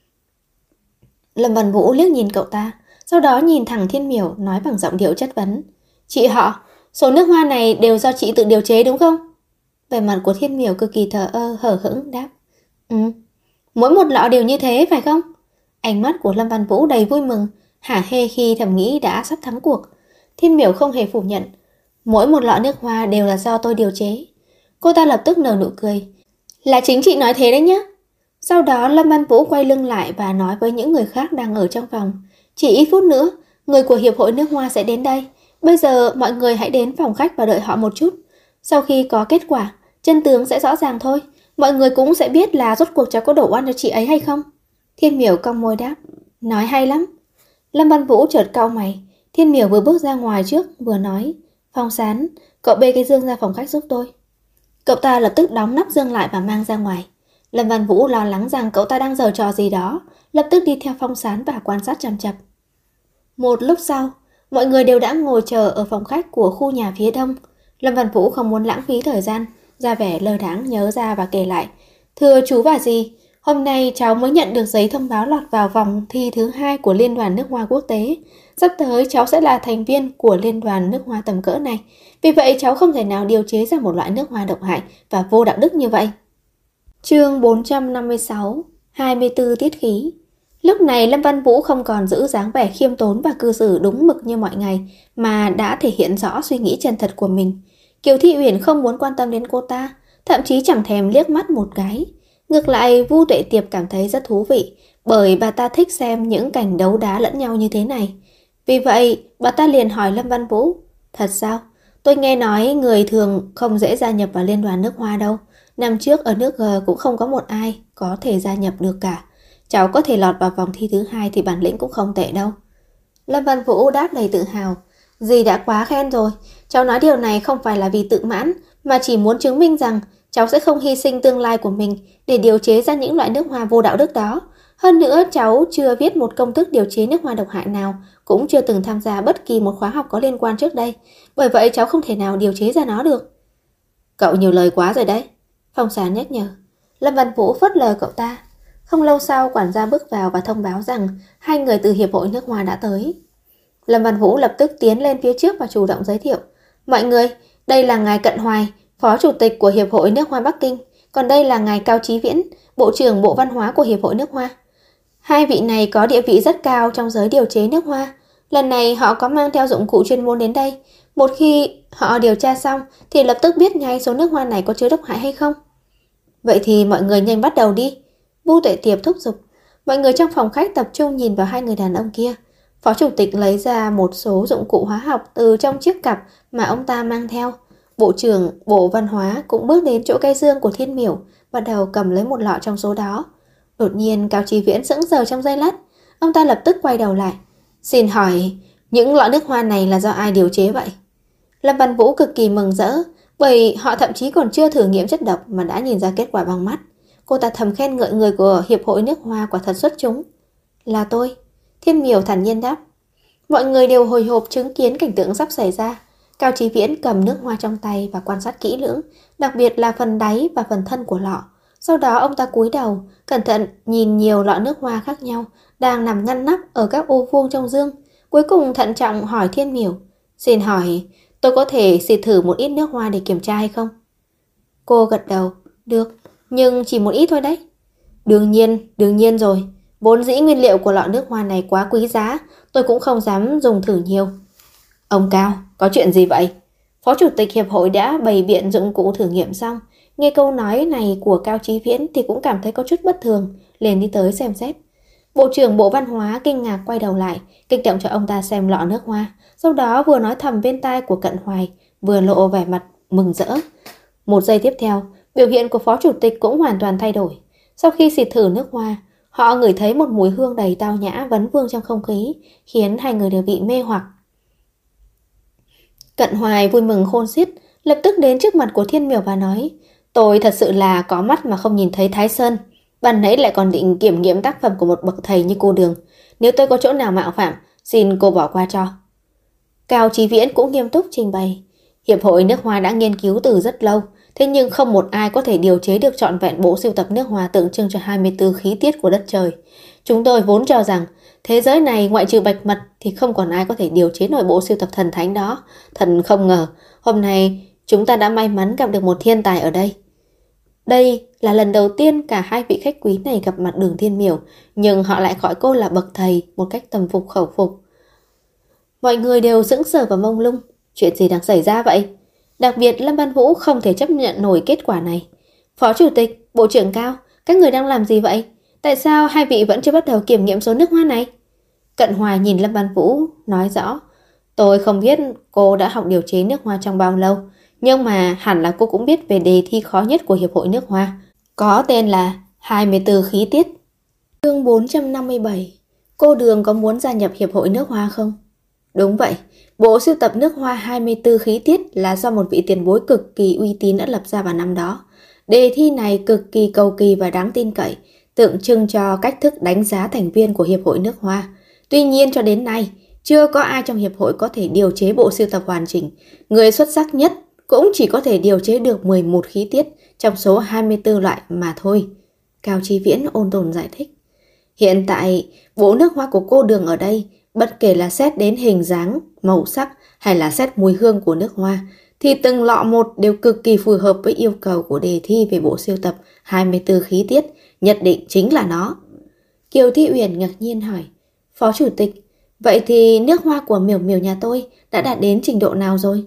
[SPEAKER 1] Lâm Văn Vũ liếc nhìn cậu ta, sau đó nhìn thẳng Thiên Miểu nói bằng giọng điệu chất vấn. Chị họ, số nước hoa này đều do chị tự điều chế đúng không? Vẻ mặt của Thiên Miểu cực kỳ thờ ơ hờ hững đáp. Mỗi một lọ đều như thế phải không? Ánh mắt của Lâm Văn Vũ đầy vui mừng, hả hê khi thầm nghĩ đã sắp thắng cuộc. Thiên Miểu không hề phủ nhận. Mỗi một lọ nước hoa đều là do tôi điều chế. Cô ta lập tức nở nụ cười. Là chính chị nói thế đấy nhá. Sau đó Lâm Văn Vũ quay lưng lại và nói với những người khác đang ở trong phòng. Chỉ ít phút nữa, người của Hiệp hội nước hoa sẽ đến đây. Bây giờ mọi người hãy đến phòng khách và đợi họ một chút. Sau khi có kết quả, chân tướng sẽ rõ ràng thôi. Mọi người cũng sẽ biết là rốt cuộc cháu có đổ oan cho chị ấy hay không. Thiên Miểu cong môi đáp. Nói hay lắm. Lâm Văn Vũ chợt cau mày. Thiên Miểu vừa bước ra ngoài trước vừa nói. Phong Sán, cậu bê cái dương ra phòng khách giúp tôi. Cậu ta lập tức đóng nắp dương lại và mang ra ngoài. Lâm Văn Vũ lo lắng rằng cậu ta đang giở trò gì đó, lập tức đi theo Phong Sán và quan sát chằm chằm. Một lúc sau, mọi người đều đã ngồi chờ ở phòng khách của khu nhà phía đông. Lâm Văn Vũ không muốn lãng phí thời gian, ra vẻ lơ đãng nhớ ra và kể lại. Thưa chú và dì, hôm nay cháu mới nhận được giấy thông báo lọt vào vòng thi thứ 2 của Liên đoàn nước hoa quốc tế. Sắp tới cháu sẽ là thành viên của Liên đoàn nước hoa tầm cỡ này. Vì vậy cháu không thể nào điều chế ra một loại nước hoa độc hại và vô đạo đức như vậy. Chương 456, 24 tiết khí. Lúc này Lâm Văn Vũ không còn giữ dáng vẻ khiêm tốn và cư xử đúng mực như mọi ngày, mà đã thể hiện rõ suy nghĩ chân thật của mình. Kiều Thị Uyển không muốn quan tâm đến cô ta, thậm chí chẳng thèm liếc mắt một cái. Ngược lại, Vu Tuệ Tiệp cảm thấy rất thú vị, bởi bà ta thích xem những cảnh đấu đá lẫn nhau như thế này. Vì vậy, bà ta liền hỏi Lâm Văn Vũ, thật sao? Tôi nghe nói người thường không dễ gia nhập vào Liên đoàn nước hoa đâu. Năm trước ở nước G cũng không có một ai có thể gia nhập được cả. Cháu có thể lọt vào vòng thi thứ 2 thì bản lĩnh cũng không tệ đâu. Lâm Văn Vũ đáp đầy tự hào. Dì đã quá khen rồi. Cháu nói điều này không phải là vì tự mãn, mà chỉ muốn chứng minh rằng cháu sẽ không hy sinh tương lai của mình để điều chế ra những loại nước hoa vô đạo đức đó. Hơn nữa, cháu chưa viết một công thức điều chế nước hoa độc hại nào, cũng chưa từng tham gia bất kỳ một khóa học có liên quan trước đây. Bởi vậy cháu không thể nào điều chế ra nó được. Cậu nhiều lời quá rồi đấy, Phong Sán nhắc nhở. Lâm Văn Vũ phớt lờ cậu ta. Không lâu sau, quản gia bước vào và thông báo rằng 2 người từ Hiệp hội nước hoa đã tới. Lâm Văn Vũ lập tức tiến lên phía trước và chủ động giới thiệu. Mọi người, đây là ngài Cận Hoài, Phó Chủ tịch của Hiệp hội nước hoa Bắc Kinh. Còn đây là ngài Cao Chí Viễn, Bộ trưởng Bộ Văn hóa của Hiệp hội nước hoa. 2 vị này có địa vị rất cao trong giới điều chế nước hoa. Lần này họ có mang theo dụng cụ chuyên môn đến đây. Một khi họ điều tra xong thì lập tức biết ngay số nước hoa này có chứa độc hại hay không. Vậy thì mọi người nhanh bắt đầu đi. Vu Tuệ Tiệp thúc giục. Mọi người trong phòng khách tập trung nhìn vào 2 người đàn ông kia. Phó Chủ tịch lấy ra một số dụng cụ hóa học từ trong chiếc cặp mà ông ta mang theo. Bộ trưởng Bộ Văn hóa cũng bước đến chỗ cây dương của Thiên Miểu, bắt đầu cầm lấy một lọ trong số đó. Đột nhiên Cao Chí Viễn sững sờ trong giây lát. Ông ta lập tức quay đầu lại. Xin hỏi, những lọ nước hoa này là do ai điều chế vậy? Lâm Văn Vũ cực kỳ mừng rỡ, bởi họ thậm chí còn chưa thử nghiệm chất độc mà đã nhìn ra kết quả bằng mắt. Cô ta thầm khen ngợi người của Hiệp hội nước hoa quả thật xuất chúng. Là tôi, Thiên Miểu thản nhiên đáp. Mọi người đều hồi hộp chứng kiến cảnh tượng sắp xảy ra. Cao Chí Viễn cầm nước hoa trong tay và quan sát kỹ lưỡng, đặc biệt là phần đáy và phần thân của lọ. Sau đó ông ta cúi đầu, cẩn thận nhìn nhiều lọ nước hoa khác nhau đang nằm ngăn nắp ở các ô vuông trong dương. Cuối cùng thận trọng hỏi Thiên Miểu, xin hỏi, tôi có thể xịt thử một ít nước hoa để kiểm tra hay không? Cô gật đầu, được, nhưng chỉ một ít thôi đấy. Đương nhiên rồi. Vốn dĩ nguyên liệu của lọ nước hoa này quá quý giá, tôi cũng không dám dùng thử nhiều. Ông Cao, có chuyện gì vậy? Phó Chủ tịch Hiệp hội đã bày biện dụng cụ thử nghiệm xong. Nghe câu nói này của Cao Chí Viễn thì cũng cảm thấy có chút bất thường, liền đi tới xem xét. Bộ trưởng Bộ Văn hóa kinh ngạc quay đầu lại, kích động cho ông ta xem lọ nước hoa. Sau đó vừa nói thầm bên tai của Cận Hoài, vừa lộ vẻ mặt mừng rỡ. Một giây tiếp theo, biểu hiện của Phó Chủ tịch cũng hoàn toàn thay đổi. Sau khi xịt thử nước hoa, họ ngửi thấy một mùi hương đầy tao nhã vấn vương trong không khí, khiến 2 người đều bị mê hoặc. Cận Hoài vui mừng khôn xiết, lập tức đến trước mặt của Thiên Miểu và nói, tôi thật sự là có mắt mà không nhìn thấy Thái Sơn. Ban nãy lại còn định kiểm nghiệm tác phẩm của một bậc thầy như cô Đường. Nếu tôi có chỗ nào mạo phạm, xin cô bỏ qua cho. Cao Chí Viễn cũng nghiêm túc trình bày. Hiệp hội nước hoa đã nghiên cứu từ rất lâu, thế nhưng không một ai có thể điều chế được trọn vẹn bộ sưu tập nước hoa tượng trưng cho 24 khí tiết của đất trời. Chúng tôi vốn cho rằng thế giới này ngoại trừ Bạch Mật thì không còn ai có thể điều chế nổi bộ sưu tập thần thánh đó. Thật không ngờ, hôm nay chúng ta đã may mắn gặp được một thiên tài ở đây. Đây là lần đầu tiên cả 2 vị khách quý này gặp mặt Đường Thiên Miểu, nhưng họ lại gọi cô là bậc thầy một cách tâm phục khẩu phục. Mọi người đều sững sờ và mông lung. Chuyện gì đang xảy ra vậy? Đặc biệt Lâm Văn Vũ không thể chấp nhận nổi kết quả này. Phó Chủ tịch, Bộ trưởng Cao, các người đang làm gì vậy? Tại sao 2 vị vẫn chưa bắt đầu kiểm nghiệm số nước hoa này? Cận Hoài nhìn Lâm Văn Vũ, nói rõ. Tôi không biết cô đã học điều chế nước hoa trong bao lâu, nhưng mà hẳn là cô cũng biết về đề thi khó nhất của Hiệp hội nước hoa. Có tên là 24 khí tiết. Chương 457. Cô Đường có muốn gia nhập Hiệp hội nước hoa không? Đúng vậy, bộ sưu tập nước hoa 24 khí tiết là do một vị tiền bối cực kỳ uy tín đã lập ra vào năm đó. Đề thi này cực kỳ cầu kỳ và đáng tin cậy, tượng trưng cho cách thức đánh giá thành viên của Hiệp hội nước hoa. Tuy nhiên cho đến nay, chưa có ai trong Hiệp hội có thể điều chế bộ sưu tập hoàn chỉnh. Người xuất sắc nhất cũng chỉ có thể điều chế được 11 khí tiết trong số 24 loại mà thôi. Cao Chí Viễn ôn tồn giải thích. Hiện tại, bộ nước hoa của cô Đường ở đây, bất kể là xét đến hình dáng, màu sắc hay là xét mùi hương của nước hoa, thì từng lọ một đều cực kỳ phù hợp với yêu cầu của đề thi về bộ sưu tập 24 khí tiết, nhất định chính là nó. Kiều Thi Uyển ngạc nhiên hỏi, Phó Chủ tịch, vậy thì nước hoa của Miểu Miểu nhà tôi đã đạt đến trình độ nào rồi?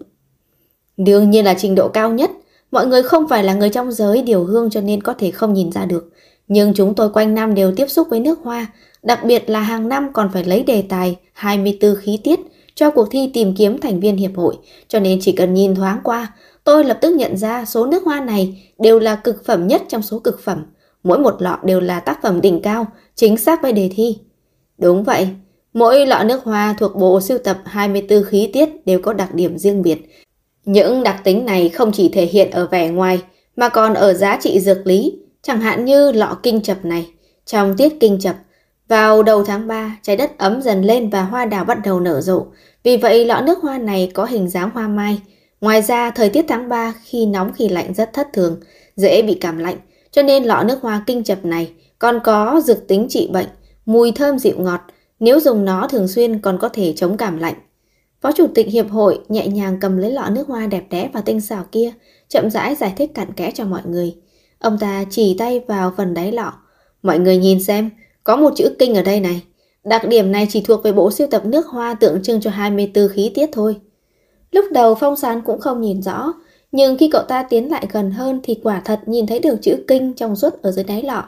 [SPEAKER 1] Đương nhiên là trình độ cao nhất, mọi người không phải là người trong giới điều hương cho nên có thể không nhìn ra được. Nhưng chúng tôi quanh năm đều tiếp xúc với nước hoa, đặc biệt là hàng năm còn phải lấy đề tài 24 khí tiết cho cuộc thi tìm kiếm thành viên hiệp hội, cho nên chỉ cần nhìn thoáng qua, tôi lập tức nhận ra số nước hoa này đều là cực phẩm nhất trong số cực phẩm. Mỗi một lọ đều là tác phẩm đỉnh cao, chính xác với đề thi. Đúng vậy, mỗi lọ nước hoa thuộc bộ sưu tập 24 khí tiết đều có đặc điểm riêng biệt. Những đặc tính này không chỉ thể hiện ở vẻ ngoài mà còn ở giá trị dược lý, chẳng hạn như lọ kinh chập này. Trong tiết kinh chập, vào đầu tháng 3, trái đất ấm dần lên và hoa đào bắt đầu nở rộ. Vì vậy lọ nước hoa này có hình dáng hoa mai. Ngoài ra, thời tiết tháng 3 khi nóng khi lạnh rất thất thường, dễ bị cảm lạnh. Cho nên lọ nước hoa kinh chập này còn có dược tính trị bệnh, mùi thơm dịu ngọt. Nếu dùng nó thường xuyên còn có thể chống cảm lạnh. Phó Chủ tịch Hiệp hội nhẹ nhàng cầm lấy lọ nước hoa đẹp đẽ và tinh xảo kia, chậm rãi giải thích cặn kẽ cho mọi người. Ông ta chỉ tay vào phần đáy lọ. Mọi người nhìn xem, có một chữ kinh ở đây này. Đặc điểm này chỉ thuộc về bộ sưu tập nước hoa tượng trưng cho 24 khí tiết thôi. Lúc đầu Phong Sán cũng không nhìn rõ, nhưng khi cậu ta tiến lại gần hơn thì quả thật nhìn thấy được chữ kinh trong suốt ở dưới đáy lọ.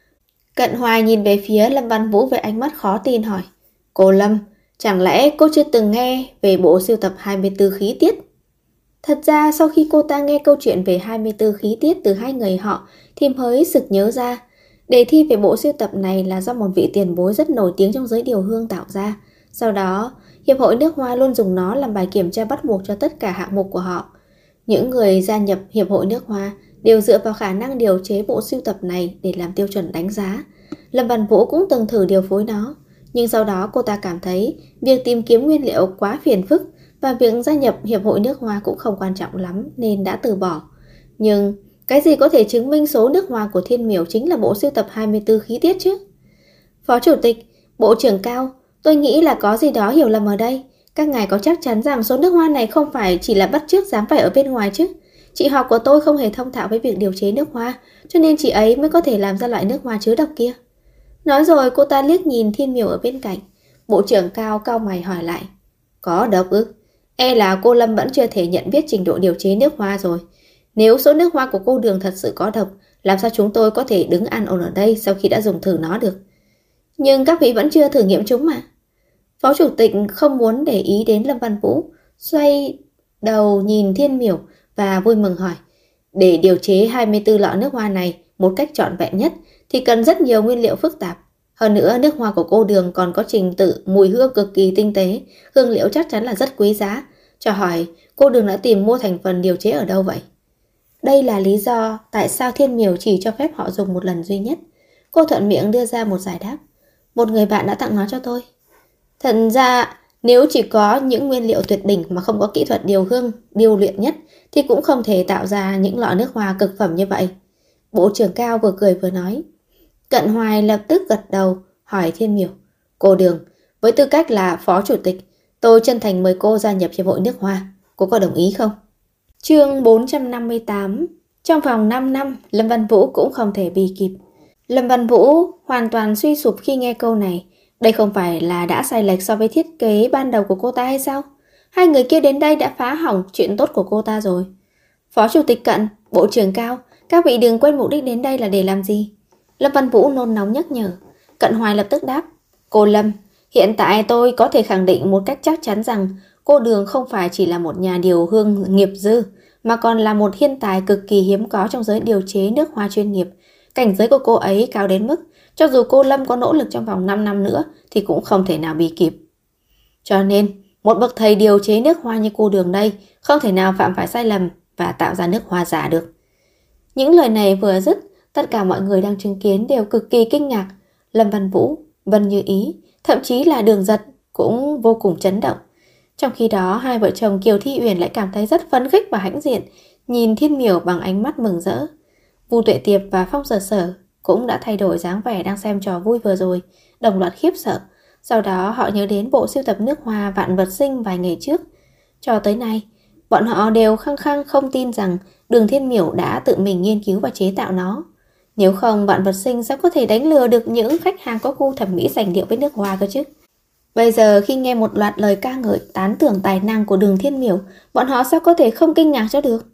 [SPEAKER 1] Cận Hoài nhìn về phía Lâm Văn Vũ với ánh mắt khó tin hỏi, cô Lâm, chẳng lẽ cô chưa từng nghe về bộ sưu tập 24 khí tiết? Thật ra sau khi cô ta nghe câu chuyện về 24 khí tiết từ hai người họ thì mới sực nhớ ra. Đề thi về bộ sưu tập này là do một vị tiền bối rất nổi tiếng trong giới điều hương tạo ra. Sau đó, Hiệp hội nước hoa luôn dùng nó làm bài kiểm tra bắt buộc cho tất cả hạng mục của họ. Những người gia nhập Hiệp hội nước hoa đều dựa vào khả năng điều chế bộ sưu tập này để làm tiêu chuẩn đánh giá. Lâm Văn Vũ cũng từng thử điều phối nó, nhưng sau đó cô ta cảm thấy việc tìm kiếm nguyên liệu quá phiền phức và việc gia nhập Hiệp hội nước hoa cũng không quan trọng lắm nên đã từ bỏ. Nhưng cái gì có thể chứng minh số nước hoa của Thiên Miểu chính là bộ sưu tập 24 khí tiết chứ? Phó Chủ tịch, Bộ trưởng Cao, tôi nghĩ là có gì đó hiểu lầm ở đây. Các ngài có chắc chắn rằng số nước hoa này không phải chỉ là bắt chước dám phải ở bên ngoài chứ? Chị họ của tôi không hề thông thạo với việc điều chế nước hoa, cho nên chị ấy mới có thể làm ra loại nước hoa chứa độc kia. Nói rồi cô ta liếc nhìn Thiên Miểu ở bên cạnh. Bộ trưởng Cao cau mày hỏi lại. Có độc ư? E là cô Lâm vẫn chưa thể nhận biết trình độ điều chế nước hoa rồi. Nếu số nước hoa của cô Đường thật sự có độc, làm sao chúng tôi có thể đứng an ổn ở đây sau khi đã dùng thử nó được? Nhưng các vị vẫn chưa thử nghiệm chúng mà. Phó Chủ tịch không muốn để ý đến Lâm Văn Vũ, xoay đầu nhìn Thiên Miểu và vui mừng hỏi. Để điều chế 24 lọ nước hoa này một cách trọn vẹn nhất thì cần rất nhiều nguyên liệu phức tạp. Hơn nữa nước hoa của cô Đường còn có trình tự mùi hương cực kỳ tinh tế, hương liệu chắc chắn là rất quý giá. Cho hỏi cô Đường đã tìm mua thành phần điều chế ở đâu vậy? Đây là lý do tại sao Thiên Miểu chỉ cho phép họ dùng một lần duy nhất. Cô thuận miệng đưa ra một giải đáp. Một người bạn đã tặng nó cho tôi. Thật ra nếu chỉ có những nguyên liệu tuyệt đỉnh mà không có kỹ thuật điều hương, điêu luyện nhất thì cũng không thể tạo ra những lọ nước hoa cực phẩm như vậy. Bộ trưởng Cao vừa cười vừa nói. Cận Hoài lập tức gật đầu hỏi Thiên Miểu. Cô Đường, với tư cách là Phó Chủ tịch, tôi chân thành mời cô gia nhập Hiệp hội nước hoa. Cô có đồng ý không? Chương 458. Trong vòng 5 năm, Lâm Văn Vũ cũng không thể bì kịp. Lâm Văn Vũ hoàn toàn suy sụp khi nghe câu này. Đây không phải là đã sai lệch so với thiết kế ban đầu của cô ta hay sao? Hai người kia đến đây đã phá hỏng chuyện tốt của cô ta rồi. Phó Chủ tịch Cận, Bộ trưởng Cao, các vị đừng quên mục đích đến đây là để làm gì? Lâm Văn Vũ nôn nóng nhắc nhở. Cận Hoài lập tức đáp. Cô Lâm, hiện tại tôi có thể khẳng định một cách chắc chắn rằng cô Đường không phải chỉ là một nhà điều hương nghiệp dư, mà còn là một thiên tài cực kỳ hiếm có trong giới điều chế nước hoa chuyên nghiệp. Cảnh giới của cô ấy cao đến mức cho dù cô Lâm có nỗ lực trong vòng 5 năm nữa thì cũng không thể nào bì kịp. Cho nên, Một bậc thầy điều chế nước hoa như cô Đường đây không thể nào phạm phải sai lầm và tạo ra nước hoa giả được. Những lời này vừa dứt, tất cả mọi người đang chứng kiến đều cực kỳ kinh ngạc. Lâm Văn Vũ, Vân Như Ý, thậm chí là Đường Giật cũng vô cùng chấn động. Trong khi đó, hai vợ chồng Kiều Thi Uyển lại cảm thấy rất phấn khích và hãnh diện, nhìn Thiên Miểu bằng ánh mắt mừng rỡ. Vu Tuệ Tiệp và Phong Sở Sở cũng đã thay đổi dáng vẻ đang xem trò vui vừa rồi, đồng loạt khiếp sợ. Sau đó họ nhớ đến bộ sưu tập nước hoa Vạn Vật Sinh vài ngày trước. Cho tới nay, bọn họ đều khăng khăng không tin rằng Đường Thiên Miểu đã tự mình nghiên cứu và chế tạo nó. Nếu không, Vạn Vật Sinh sao có thể đánh lừa được những khách hàng có gu thẩm mỹ sành điệu với nước hoa cơ chứ? Bây giờ khi nghe một loạt lời ca ngợi tán thưởng tài năng của Đường Thiên Miểu, bọn họ sao có thể không kinh ngạc cho được?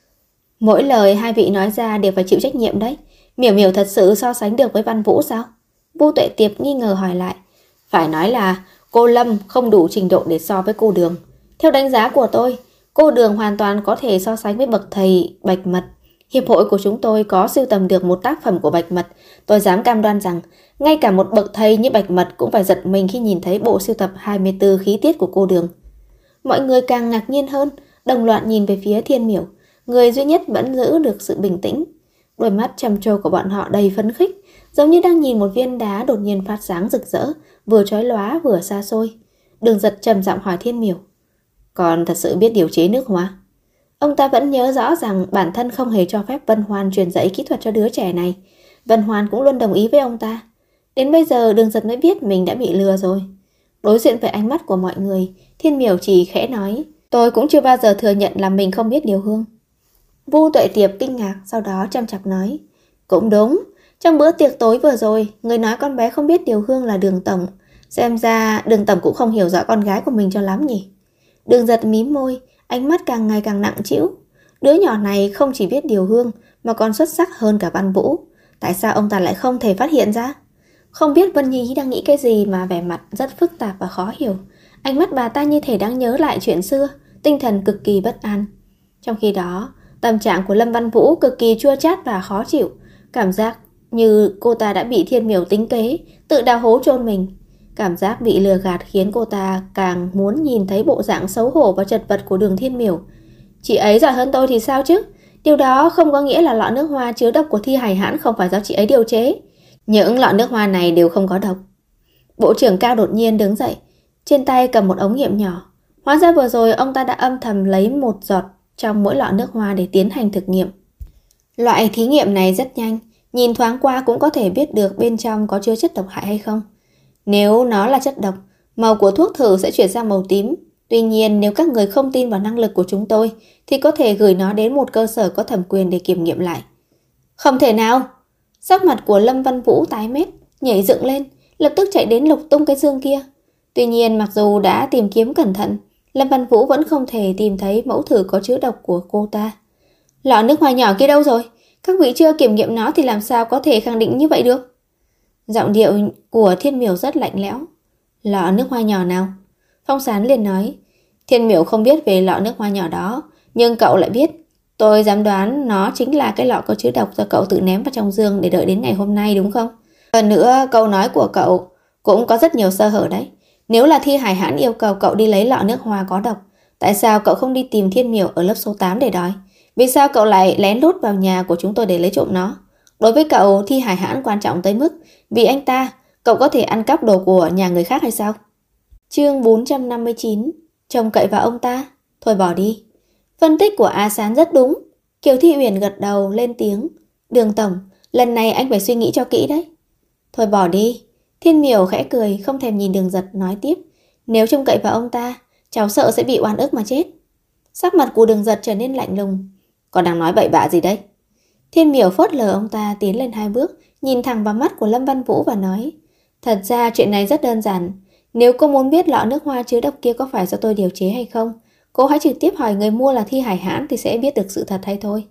[SPEAKER 1] Mỗi lời hai vị nói ra đều phải chịu trách nhiệm đấy. Miểu Miểu thật sự so sánh được với Văn Vũ sao? Vu Tuệ Tiệp nghi ngờ hỏi lại. Phải nói là cô Lâm không đủ trình độ để so với cô Đường. Theo đánh giá của tôi, cô Đường hoàn toàn có thể so sánh với bậc thầy Bạch Mật. Hiệp hội của chúng tôi có sưu tầm được một tác phẩm của Bạch Mật. Tôi dám cam đoan rằng ngay cả một bậc thầy như Bạch Mật cũng phải giật mình khi nhìn thấy bộ sưu tập 24 khí tiết của cô Đường. Mọi người càng ngạc nhiên hơn, đồng loạt nhìn về phía Thiên Miểu. Người duy nhất vẫn giữ được sự bình tĩnh. Đôi mắt trầm trồ của bọn họ đầy phấn khích, giống như đang nhìn một viên đá đột nhiên phát sáng rực rỡ, vừa chói lóa vừa xa xôi. Đường Giật trầm giọng hỏi Thiên Miểu. Còn thật sự biết điều chế nước hoa? Ông ta vẫn nhớ rõ rằng bản thân không hề cho phép Vân Hoan truyền dạy kỹ thuật cho đứa trẻ này. Vân Hoan cũng luôn đồng ý với ông ta. Đến bây giờ Đường Giật mới biết mình đã bị lừa rồi. Đối diện với ánh mắt của mọi người, Thiên Miểu chỉ khẽ nói. Tôi cũng chưa bao giờ thừa nhận là mình không biết điều hương. Vu Tuệ Tiệp kinh ngạc, sau đó chăm chọc nói. Cũng đúng, trong bữa tiệc tối vừa rồi, người nói con bé không biết điều hương là Đường Tổng. Xem ra Đường Tổng cũng không hiểu rõ con gái của mình cho lắm nhỉ. Đường Giật mím môi, ánh mắt càng ngày càng nặng trĩu. Đứa nhỏ này không chỉ biết điều hương mà còn xuất sắc hơn cả Văn Vũ. Tại sao ông ta lại không thể phát hiện ra? Không biết Vân Nhi đang nghĩ cái gì mà vẻ mặt rất phức tạp và khó hiểu. Ánh mắt bà ta như thể đang nhớ lại chuyện xưa, tinh thần cực kỳ bất an. Trong khi đó, tâm trạng của Lâm Văn Vũ cực kỳ chua chát và khó chịu. Cảm giác như cô ta đã bị Thiên Miểu tính kế, tự đào hố chôn mình. Cảm giác bị lừa gạt khiến cô ta càng muốn nhìn thấy bộ dạng xấu hổ và chật vật của Đường Thiên Miểu. Chị ấy giỏi hơn tôi thì sao chứ? Điều đó không có nghĩa là lọ nước hoa chứa độc của Thi Hải Hãn không phải do chị ấy điều chế. Những lọ nước hoa này đều không có độc. Bộ trưởng Cao đột nhiên đứng dậy, trên tay cầm một ống nghiệm nhỏ. Hóa ra vừa rồi ông ta đã âm thầm lấy một giọt trong mỗi lọ nước hoa để tiến hành thực nghiệm. Loại thí nghiệm này rất nhanh, nhìn thoáng qua cũng có thể biết được bên trong có chứa chất độc hại hay không. Nếu nó là chất độc, màu của thuốc thử sẽ chuyển sang màu tím. Tuy nhiên, nếu các người không tin vào năng lực của chúng tôi, thì có thể gửi nó đến một cơ sở có thẩm quyền để kiểm nghiệm lại. Không thể nào! Sắc mặt của Lâm Văn Vũ tái mét, nhảy dựng lên, lập tức chạy đến lục tung cái dương kia. Tuy nhiên, mặc dù đã tìm kiếm cẩn thận, Lâm Văn Vũ vẫn không thể tìm thấy mẫu thử có chứa độc của cô ta. Lọ nước hoa nhỏ kia đâu rồi? Các vị chưa kiểm nghiệm nó thì làm sao có thể khẳng định như vậy được? Giọng điệu của Thiên Miểu rất lạnh lẽo. Lọ nước hoa nhỏ nào? Phong Sán liền nói. Thiên Miểu không biết về lọ nước hoa nhỏ đó, nhưng cậu lại biết. Tôi dám đoán nó chính là cái lọ có chứa độc do cậu tự ném vào trong giường để đợi đến ngày hôm nay, đúng không? Hơn nữa, câu nói của cậu cũng có rất nhiều sơ hở đấy. Nếu là Thi Hải Hãn yêu cầu cậu đi lấy lọ nước hoa có độc, tại sao cậu không đi tìm Thiên Miểu ở lớp số 8 để đòi? Vì sao cậu lại lén lút vào nhà của chúng tôi để lấy trộm nó? Đối với cậu, Thi Hải Hãn quan trọng tới mức vì anh ta, cậu có thể ăn cắp đồ của nhà người khác hay sao? Chương 459. Trông cậy vào ông ta, thôi bỏ đi. Phân tích của A Sán rất đúng. Kiều Thi Uyển gật đầu lên tiếng. Đường Tổng, lần này anh phải suy nghĩ cho kỹ đấy. Thôi bỏ đi. Thiên Miểu khẽ cười, không thèm nhìn Đường Giật, nói tiếp. Nếu trông cậy vào ông ta, cháu sợ sẽ bị oan ức mà chết. Sắc mặt của Đường Giật trở nên lạnh lùng. Còn đang nói bậy bạ gì đấy? Thiên Miểu phớt lờ ông ta, tiến lên 2 bước, nhìn thẳng vào mắt của Lâm Văn Vũ và nói. Thật ra chuyện này rất đơn giản. Nếu cô muốn biết lọ nước hoa chứa độc kia có phải do tôi điều chế hay không, cô hãy trực tiếp hỏi người mua là Thi Hải Hãn thì sẽ biết được sự thật hay thôi.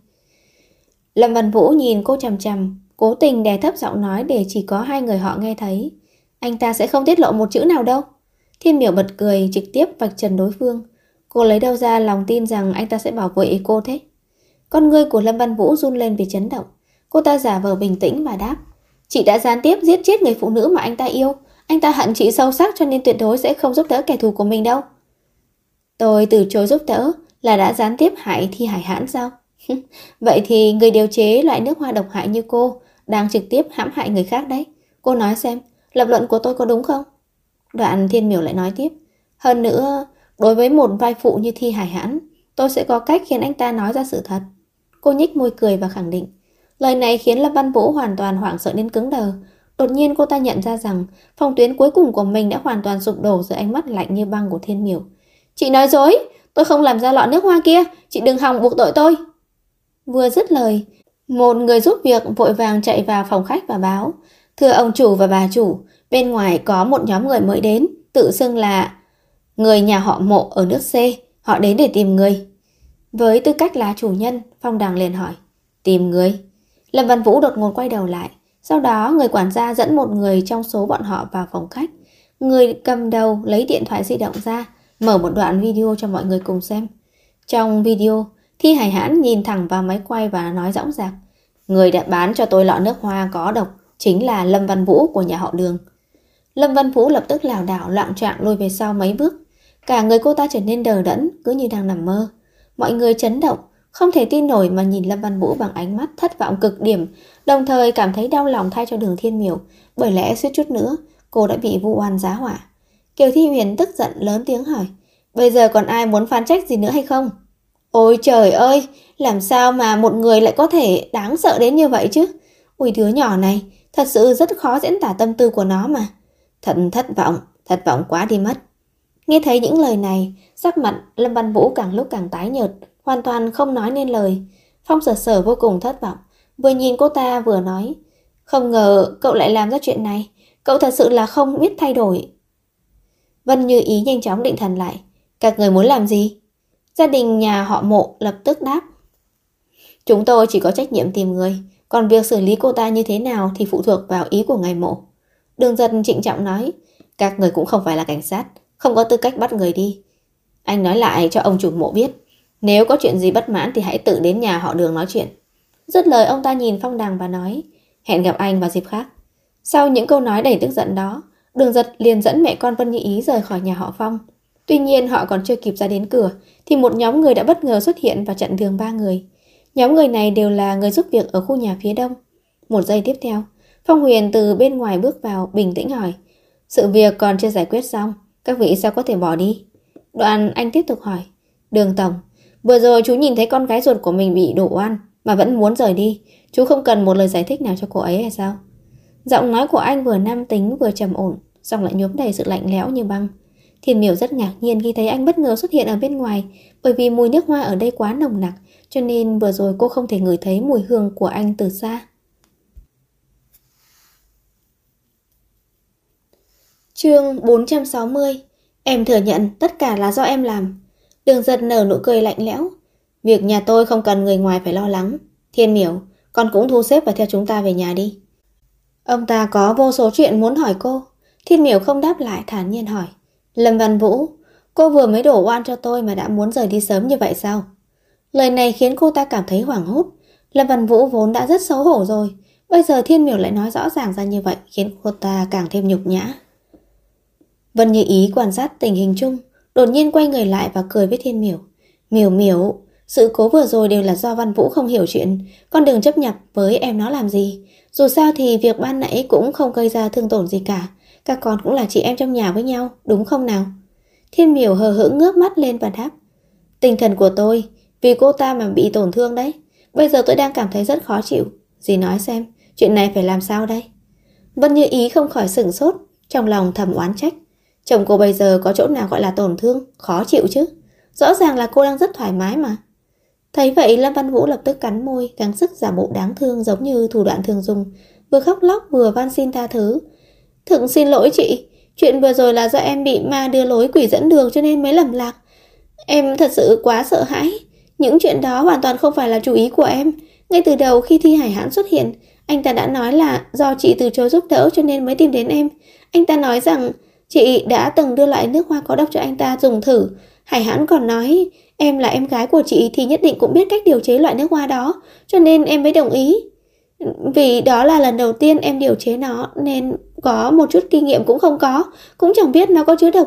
[SPEAKER 1] Lâm Văn Vũ nhìn cô chằm chằm, cố tình đè thấp giọng nói để chỉ có 2 người họ nghe thấy. Anh ta sẽ không tiết lộ một chữ nào đâu. Thiên Miểu bật cười, trực tiếp vạch trần đối phương. Cô lấy đâu ra lòng tin rằng anh ta sẽ bảo vệ cô thế? Con ngươi của Lâm Văn Vũ run lên vì chấn động. Cô ta giả vờ bình tĩnh và đáp. Chị đã gián tiếp giết chết người phụ nữ mà anh ta yêu. Anh ta hận chị sâu sắc cho nên tuyệt đối sẽ không giúp đỡ kẻ thù của mình đâu. Tôi từ chối giúp đỡ là đã gián tiếp hại Thi Hải Hãn sao? Vậy thì người điều chế loại nước hoa độc hại như cô đang trực tiếp hãm hại người khác đấy. Cô nói xem, lập luận của tôi có đúng không? Đoạn Thiên Miểu lại nói tiếp. Hơn nữa, đối với một vai phụ như Thi Hải Hãn, tôi sẽ có cách khiến anh ta nói ra sự thật. Cô nhếch môi cười và khẳng định. Lời này khiến Lâm Văn Vũ hoàn toàn hoảng sợ đến cứng đờ. Đột nhiên cô ta nhận ra rằng phòng tuyến cuối cùng của mình đã hoàn toàn sụp đổ dưới ánh mắt lạnh như băng của Thiên Miểu. Chị nói dối, tôi không làm ra lọ nước hoa kia, chị đừng hòng buộc tội tôi. Vừa dứt lời, một người giúp việc vội vàng chạy vào phòng khách và báo. Thưa ông chủ và bà chủ, bên ngoài có một nhóm người mới đến, tự xưng là người nhà họ Mộ ở nước C, họ đến để tìm người. Với tư cách là chủ nhân, Phong Đằng liền hỏi, tìm người? Lâm Văn Vũ đột ngột quay đầu lại. Sau đó người quản gia dẫn một người trong số bọn họ vào phòng khách. Người cầm đầu lấy điện thoại di động ra, mở một đoạn video cho mọi người cùng xem. Trong video, Thi Hải Hãn nhìn thẳng vào máy quay và nói dõng dạc. Người đã bán cho tôi lọ nước hoa có độc chính là Lâm Văn Vũ của nhà họ Đường. Lâm Văn Vũ lập tức lảo đảo loạng choạng lùi về sau mấy bước. Cả người cô ta trở nên đờ đẫn, cứ như đang nằm mơ. Mọi người chấn động, không thể tin nổi mà nhìn Lâm Văn Vũ bằng ánh mắt thất vọng cực điểm, đồng thời cảm thấy đau lòng thay cho Đường Thiên Miểu, bởi lẽ suýt chút nữa cô đã bị vu oan giá họa. Kiều Thi Huyền tức giận lớn tiếng hỏi, bây giờ còn ai muốn phán trách gì nữa hay không? Ôi trời ơi, làm sao mà một người lại có thể đáng sợ đến như vậy chứ? Ui, đứa nhỏ này, thật sự rất khó diễn tả tâm tư của nó mà. Thật thất vọng quá đi mất. Nghe thấy những lời này, sắc mặt Lâm Văn Vũ càng lúc càng tái nhợt, hoàn toàn không nói nên lời. Phong Sở Sở vô cùng thất vọng, vừa nhìn cô ta vừa nói, không ngờ cậu lại làm ra chuyện này, cậu thật sự là không biết thay đổi. Vân Như Ý nhanh chóng định thần lại, các người muốn làm gì? Gia đình nhà họ Mộ lập tức đáp, chúng tôi chỉ có trách nhiệm tìm người, còn việc xử lý cô ta như thế nào thì phụ thuộc vào ý của ngài Mộ. Đường Giật trịnh trọng nói, các người cũng không phải là cảnh sát, không có tư cách bắt người đi. Anh nói lại cho ông chủ Mộ biết, nếu có chuyện gì bất mãn thì hãy tự đến nhà họ Đường nói chuyện. Dứt lời ông ta nhìn Phong Đằng và nói, hẹn gặp anh vào dịp khác. Sau những câu nói đầy tức giận đó, Đường Giật liền dẫn mẹ con Vân Như Ý rời khỏi nhà họ Phong. Tuy nhiên họ còn chưa kịp ra đến cửa thì một nhóm người đã bất ngờ xuất hiện và chặn đường 3 người. Nhóm người này đều là người giúp việc ở khu nhà phía đông. Một giây tiếp theo, Phong Huyền từ bên ngoài bước vào, bình tĩnh hỏi, sự việc còn chưa giải quyết xong, các vị sao có thể bỏ đi? Đoạn anh tiếp tục hỏi, Đường Tổng, vừa rồi chú nhìn thấy con gái ruột của mình bị đổ oan mà vẫn muốn rời đi, chú không cần một lời giải thích nào cho cô ấy hay sao? Giọng nói của anh vừa nam tính vừa trầm ổn, song lại nhuốm đầy sự lạnh lẽo như băng. Thiên Miểu rất ngạc nhiên khi thấy anh bất ngờ xuất hiện ở bên ngoài, bởi vì mùi nước hoa ở đây quá nồng nặc, cho nên vừa rồi cô không thể ngửi thấy mùi hương của anh từ xa. Chương 460. Em thừa nhận tất cả là do em làm. Đường Giật nở nụ cười lạnh lẽo. Việc nhà tôi không cần người ngoài phải lo lắng. Thiên Miểu, con cũng thu xếp và theo chúng ta về nhà đi. Ông ta có vô số chuyện muốn hỏi cô. Thiên Miểu không đáp lại, thản nhiên hỏi, Lâm Văn Vũ, cô vừa mới đổ oan cho tôi mà đã muốn rời đi sớm như vậy sao? Lời này khiến cô ta cảm thấy hoảng hốt. Lâm Văn Vũ vốn đã rất xấu hổ rồi, bây giờ Thiên Miểu lại nói rõ ràng ra như vậy khiến cô ta càng thêm nhục nhã. Vân Như Ý quan sát tình hình chung, đột nhiên quay người lại và cười với Thiên Miểu. Miểu, sự cố vừa rồi đều là do Văn Vũ không hiểu chuyện, con đừng chấp nhặt với em nó làm gì. Dù sao thì việc ban nãy cũng không gây ra thương tổn gì cả, các con cũng là chị em trong nhà với nhau, đúng không nào? Thiên Miểu hờ hững ngước mắt lên và đáp, tinh thần của tôi vì cô ta mà bị tổn thương đấy. Bây giờ tôi đang cảm thấy rất khó chịu. Dì nói xem, chuyện này phải làm sao đây? Vân Như Ý không khỏi sửng sốt, trong lòng thầm oán trách. Chồng cô bây giờ có chỗ nào gọi là tổn thương, khó chịu chứ? Rõ ràng là cô đang rất thoải mái mà. Thấy vậy Lâm Văn Vũ lập tức cắn môi, gắng sức giả bộ đáng thương giống như thủ đoạn thường dùng, vừa khóc lóc vừa van xin tha thứ. Thực xin lỗi chị, chuyện vừa rồi là do em bị ma đưa lối quỷ dẫn đường cho nên mới lầm lạc. Em thật sự quá sợ hãi. Những chuyện đó hoàn toàn không phải là chủ ý của em. Ngay từ đầu khi Thi Hải Hãn xuất hiện, anh ta đã nói là do chị từ chối giúp đỡ cho nên mới tìm đến em. Anh ta nói rằng chị đã từng đưa lại nước hoa có độc cho anh ta dùng thử. Hải Hãn còn nói em là em gái của chị thì nhất định cũng biết cách điều chế loại nước hoa đó, cho nên em mới đồng ý. Vì đó là lần đầu tiên em điều chế nó nên có một chút kinh nghiệm cũng không có, cũng chẳng biết nó có chứa độc.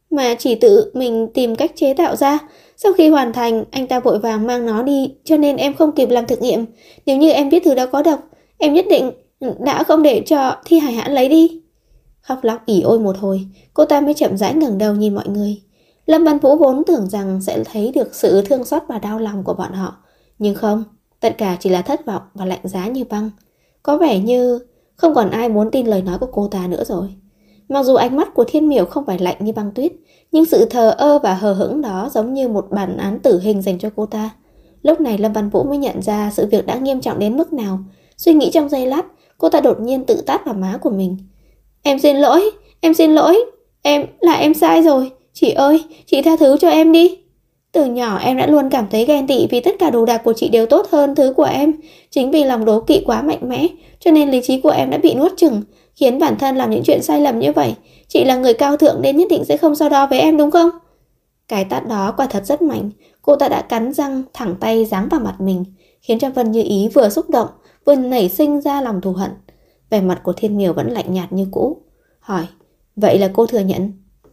[SPEAKER 1] mà chỉ tự mình tìm cách chế tạo ra. Sau khi hoàn thành, anh ta vội vàng mang nó đi, cho nên em không kịp làm thực nghiệm. Nếu như em biết thứ đó có độc, em nhất định đã không để cho Thi Hải Hãn lấy đi. Khóc lóc ỉ ôi một hồi, cô ta mới chậm rãi ngẩng đầu nhìn mọi người. Lâm Văn Vũ vốn tưởng rằng sẽ thấy được sự thương xót và đau lòng của bọn họ, nhưng không, tất cả chỉ là thất vọng và lạnh giá như băng. Có vẻ như không còn ai muốn tin lời nói của cô ta nữa rồi. Mặc dù ánh mắt của Thiên Miểu không phải lạnh như băng tuyết, nhưng sự thờ ơ và hờ hững đó giống như một bản án tử hình dành cho cô ta. Lúc này Lâm Văn Vũ mới nhận ra sự việc đã nghiêm trọng đến mức nào. Suy nghĩ trong giây lát, cô ta đột nhiên tự tát vào má của mình. Em xin lỗi, em sai rồi. Chị ơi, chị tha thứ cho em đi. Từ nhỏ em đã luôn cảm thấy ghen tị vì tất cả đồ đạc của chị đều tốt hơn thứ của em. Chính vì lòng đố kỵ quá mạnh mẽ, cho nên lý trí của em đã bị nuốt chửng, khiến bản thân làm những chuyện sai lầm như vậy. Chị là người cao thượng nên nhất định sẽ không so đo với em đúng không? Cái tát đó quả thật rất mạnh. Cô ta đã cắn răng thẳng tay giáng vào mặt mình, khiến cho Vân Như Ý vừa xúc động vừa nảy sinh ra lòng thù hận. Vẻ mặt của Thiên Miểu vẫn lạnh nhạt như cũ, hỏi: vậy là cô thừa nhận?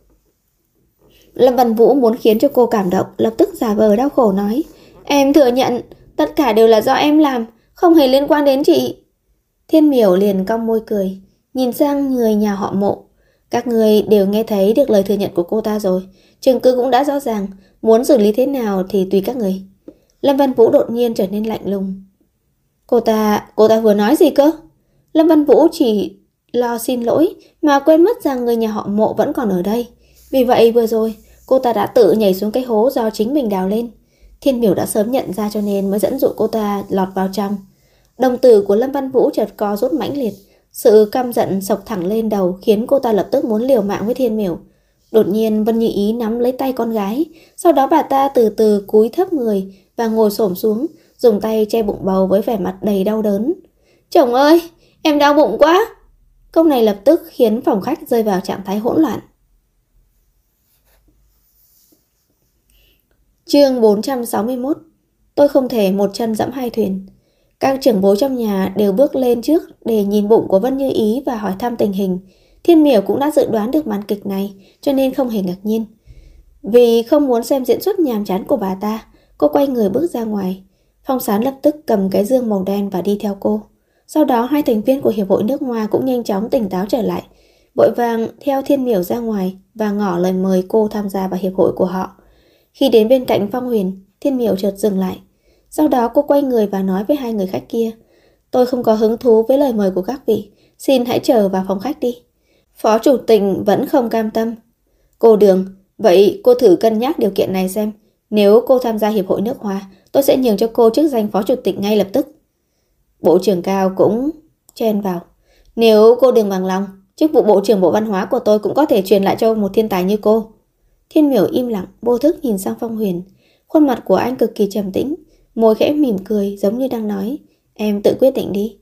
[SPEAKER 1] Lâm Văn Vũ muốn khiến cho cô cảm động, lập tức giả vờ đau khổ nói: em thừa nhận, tất cả đều là do em làm, không hề liên quan đến chị. Thiên Miểu liền cong môi cười, nhìn sang người nhà họ Mộ. Các người đều nghe thấy được lời thừa nhận của cô ta rồi, chứng cứ cũng đã rõ ràng, muốn xử lý thế nào thì tùy các người. Lâm Văn Vũ đột nhiên trở nên lạnh lùng. Cô ta vừa nói gì cơ? Lâm Văn Vũ chỉ lo xin lỗi mà quên mất rằng người nhà họ Mộ vẫn còn ở đây. Vì vậy vừa rồi cô ta đã tự nhảy xuống cái hố do chính mình đào lên. Thiên Miểu đã sớm nhận ra cho nên mới dẫn dụ cô ta lọt vào trong. Đồng tử của Lâm Văn Vũ chợt co rút mãnh liệt, sự căm giận sộc thẳng lên đầu khiến cô ta lập tức muốn liều mạng với Thiên Miểu. Đột nhiên Vân Như Ý nắm lấy tay con gái, sau đó bà ta từ từ cúi thấp người và ngồi xổm xuống, dùng tay che bụng bầu với vẻ mặt đầy đau đớn. Chồng ơi, em đau bụng quá. Câu này lập tức khiến phòng khách rơi vào trạng thái hỗn loạn. Chương 461. Tôi không thể một chân dẫm hai thuyền. Các trưởng bối trong nhà đều bước lên trước để nhìn bụng của Vân Như Ý và hỏi thăm tình hình. Thiên Miểu cũng đã dự đoán được màn kịch này, cho nên không hề ngạc nhiên. Vì không muốn xem diễn xuất nhàm chán của bà ta, cô quay người bước ra ngoài. Phong Sán lập tức cầm cái dương màu đen và đi theo cô. Sau đó hai thành viên của Hiệp hội nước Hoa cũng nhanh chóng tỉnh táo trở lại, vội vàng theo Thiên Miểu ra ngoài và ngỏ lời mời cô tham gia vào hiệp hội của họ. Khi đến bên cạnh Phong Huyền, Thiên Miểu chợt dừng lại. Sau đó cô quay người và nói với hai người khách kia: tôi không có hứng thú với lời mời của các vị, xin hãy chờ vào phòng khách đi. Phó chủ tịch vẫn không cam tâm. Cô Đường, vậy cô thử cân nhắc điều kiện này xem. Nếu cô tham gia hiệp hội nước Hoa, tôi sẽ nhường cho cô chức danh phó chủ tịch ngay lập tức. Bộ trưởng Cao cũng chen vào: nếu cô Đường bằng lòng, chức vụ bộ trưởng bộ văn hóa của tôi cũng có thể truyền lại cho một thiên tài như cô. Thiên Miểu im lặng, vô thức nhìn sang Phong Huyền. Khuôn mặt của anh cực kỳ trầm tĩnh, môi khẽ mỉm cười giống như đang nói: em tự quyết định đi.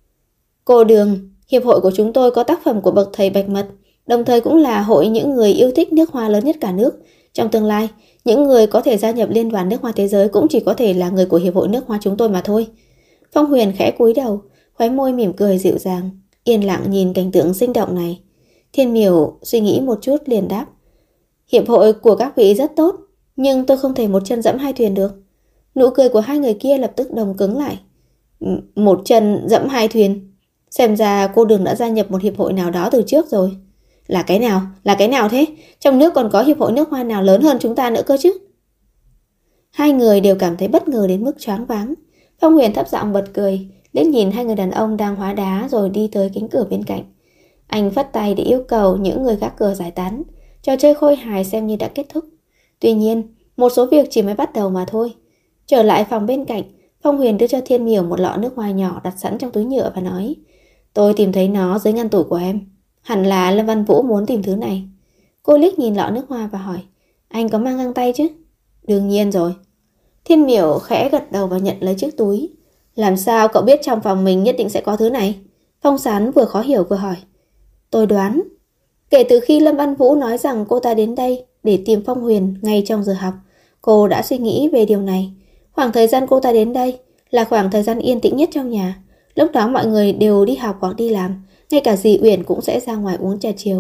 [SPEAKER 1] Cô Đường, hiệp hội của chúng tôi có tác phẩm của bậc thầy Bạch Mật, đồng thời cũng là hội những người yêu thích nước Hoa lớn nhất cả nước. Trong tương lai, những người có thể gia nhập Liên đoàn nước Hoa thế giới cũng chỉ có thể là người của hiệp hội nước Hoa chúng tôi mà thôi. Phong Huyền khẽ cúi đầu, khóe môi mỉm cười dịu dàng, yên lặng nhìn cảnh tượng sinh động này. Thiên Miểu suy nghĩ một chút liền đáp: hiệp hội của các vị rất tốt, nhưng tôi không thể một chân dẫm hai thuyền được. Nụ cười của hai người kia lập tức đồng cứng lại. Một chân dẫm hai thuyền? Xem ra cô Đường đã gia nhập một hiệp hội nào đó từ trước rồi. Là cái nào? Là cái nào thế? Trong nước còn có hiệp hội nước Hoa nào lớn hơn chúng ta nữa cơ chứ? Hai người đều cảm thấy bất ngờ đến mức choáng váng. Phong Huyền thấp giọng bật cười, liếc nhìn hai người đàn ông đang hóa đá rồi đi tới cánh cửa bên cạnh. Anh phất tay để yêu cầu những người gác cửa giải tán. Trò chơi khôi hài xem như đã kết thúc. Tuy nhiên, một số việc chỉ mới bắt đầu mà thôi. Trở lại phòng bên cạnh, Phong Huyền đưa cho Thiên Miểu một lọ nước hoa nhỏ đặt sẵn trong túi nhựa và nói: tôi tìm thấy nó dưới ngăn tủ của em. Hẳn là Lâm Văn Vũ muốn tìm thứ này. Cô liếc nhìn lọ nước hoa và hỏi: anh có mang găng tay chứ? Đương nhiên rồi. Thiên Miểu khẽ gật đầu và nhận lấy chiếc túi. Làm sao cậu biết trong phòng mình nhất định sẽ có thứ này? Phong Sán vừa khó hiểu vừa hỏi. Tôi đoán. Kể từ khi Lâm Văn Vũ nói rằng cô ta đến đây để tìm Phong Huyền ngay trong giờ học, cô đã suy nghĩ về điều này. Khoảng thời gian cô ta đến đây là khoảng thời gian yên tĩnh nhất trong nhà. Lúc đó mọi người đều đi học hoặc đi làm, ngay cả dì Uyển cũng sẽ ra ngoài uống trà chiều.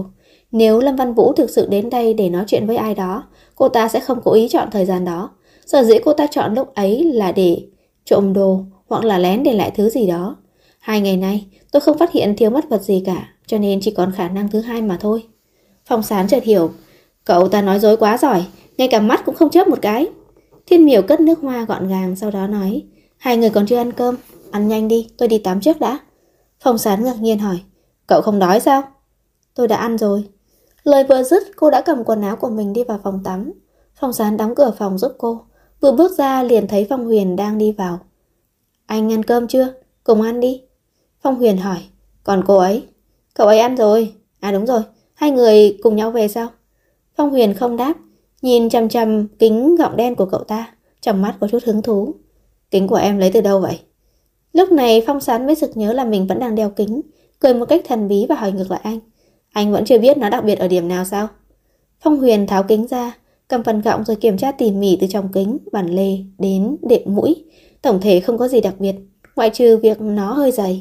[SPEAKER 1] Nếu Lâm Văn Vũ thực sự đến đây để nói chuyện với ai đó, cô ta sẽ không cố ý chọn thời gian đó. Sở dĩ cô ta chọn lúc ấy là để trộm đồ hoặc là lén để lại thứ gì đó. 2 ngày nay tôi không phát hiện thiếu mất vật gì cả, cho nên chỉ còn khả năng thứ hai mà thôi. Phong Sán chợt hiểu, cậu ta nói dối quá giỏi, ngay cả mắt cũng không chớp một cái. Thiên Miểu cất nước hoa gọn gàng, sau đó nói, 2 người còn chưa ăn cơm, ăn nhanh đi, tôi đi tắm trước đã. Phong Sán ngạc nhiên hỏi, cậu không đói sao? Tôi đã ăn rồi. Lời vừa dứt, cô đã cầm quần áo của mình đi vào phòng tắm. Phong Sán đóng cửa phòng giúp cô. Vừa bước ra liền thấy Phong Huyền đang đi vào. Anh ăn cơm chưa? Cùng ăn đi. Phong Huyền hỏi, còn cô ấy? Cậu ấy ăn rồi. À đúng rồi, 2 người cùng nhau về sao? Phong Huyền không đáp, nhìn chằm chằm kính gọng đen của cậu ta, trong mắt có chút hứng thú. Kính của em lấy từ đâu vậy? Lúc này Phong Sán mới sực nhớ là mình vẫn đang đeo kính, cười một cách thần bí và hỏi ngược lại anh. Anh vẫn chưa biết nó đặc biệt ở điểm nào sao? Phong Huyền tháo kính ra, cầm phần gọng rồi kiểm tra tỉ mỉ từ trong kính, bản lề đến đệm mũi. Tổng thể không có gì đặc biệt, ngoại trừ việc nó hơi dày.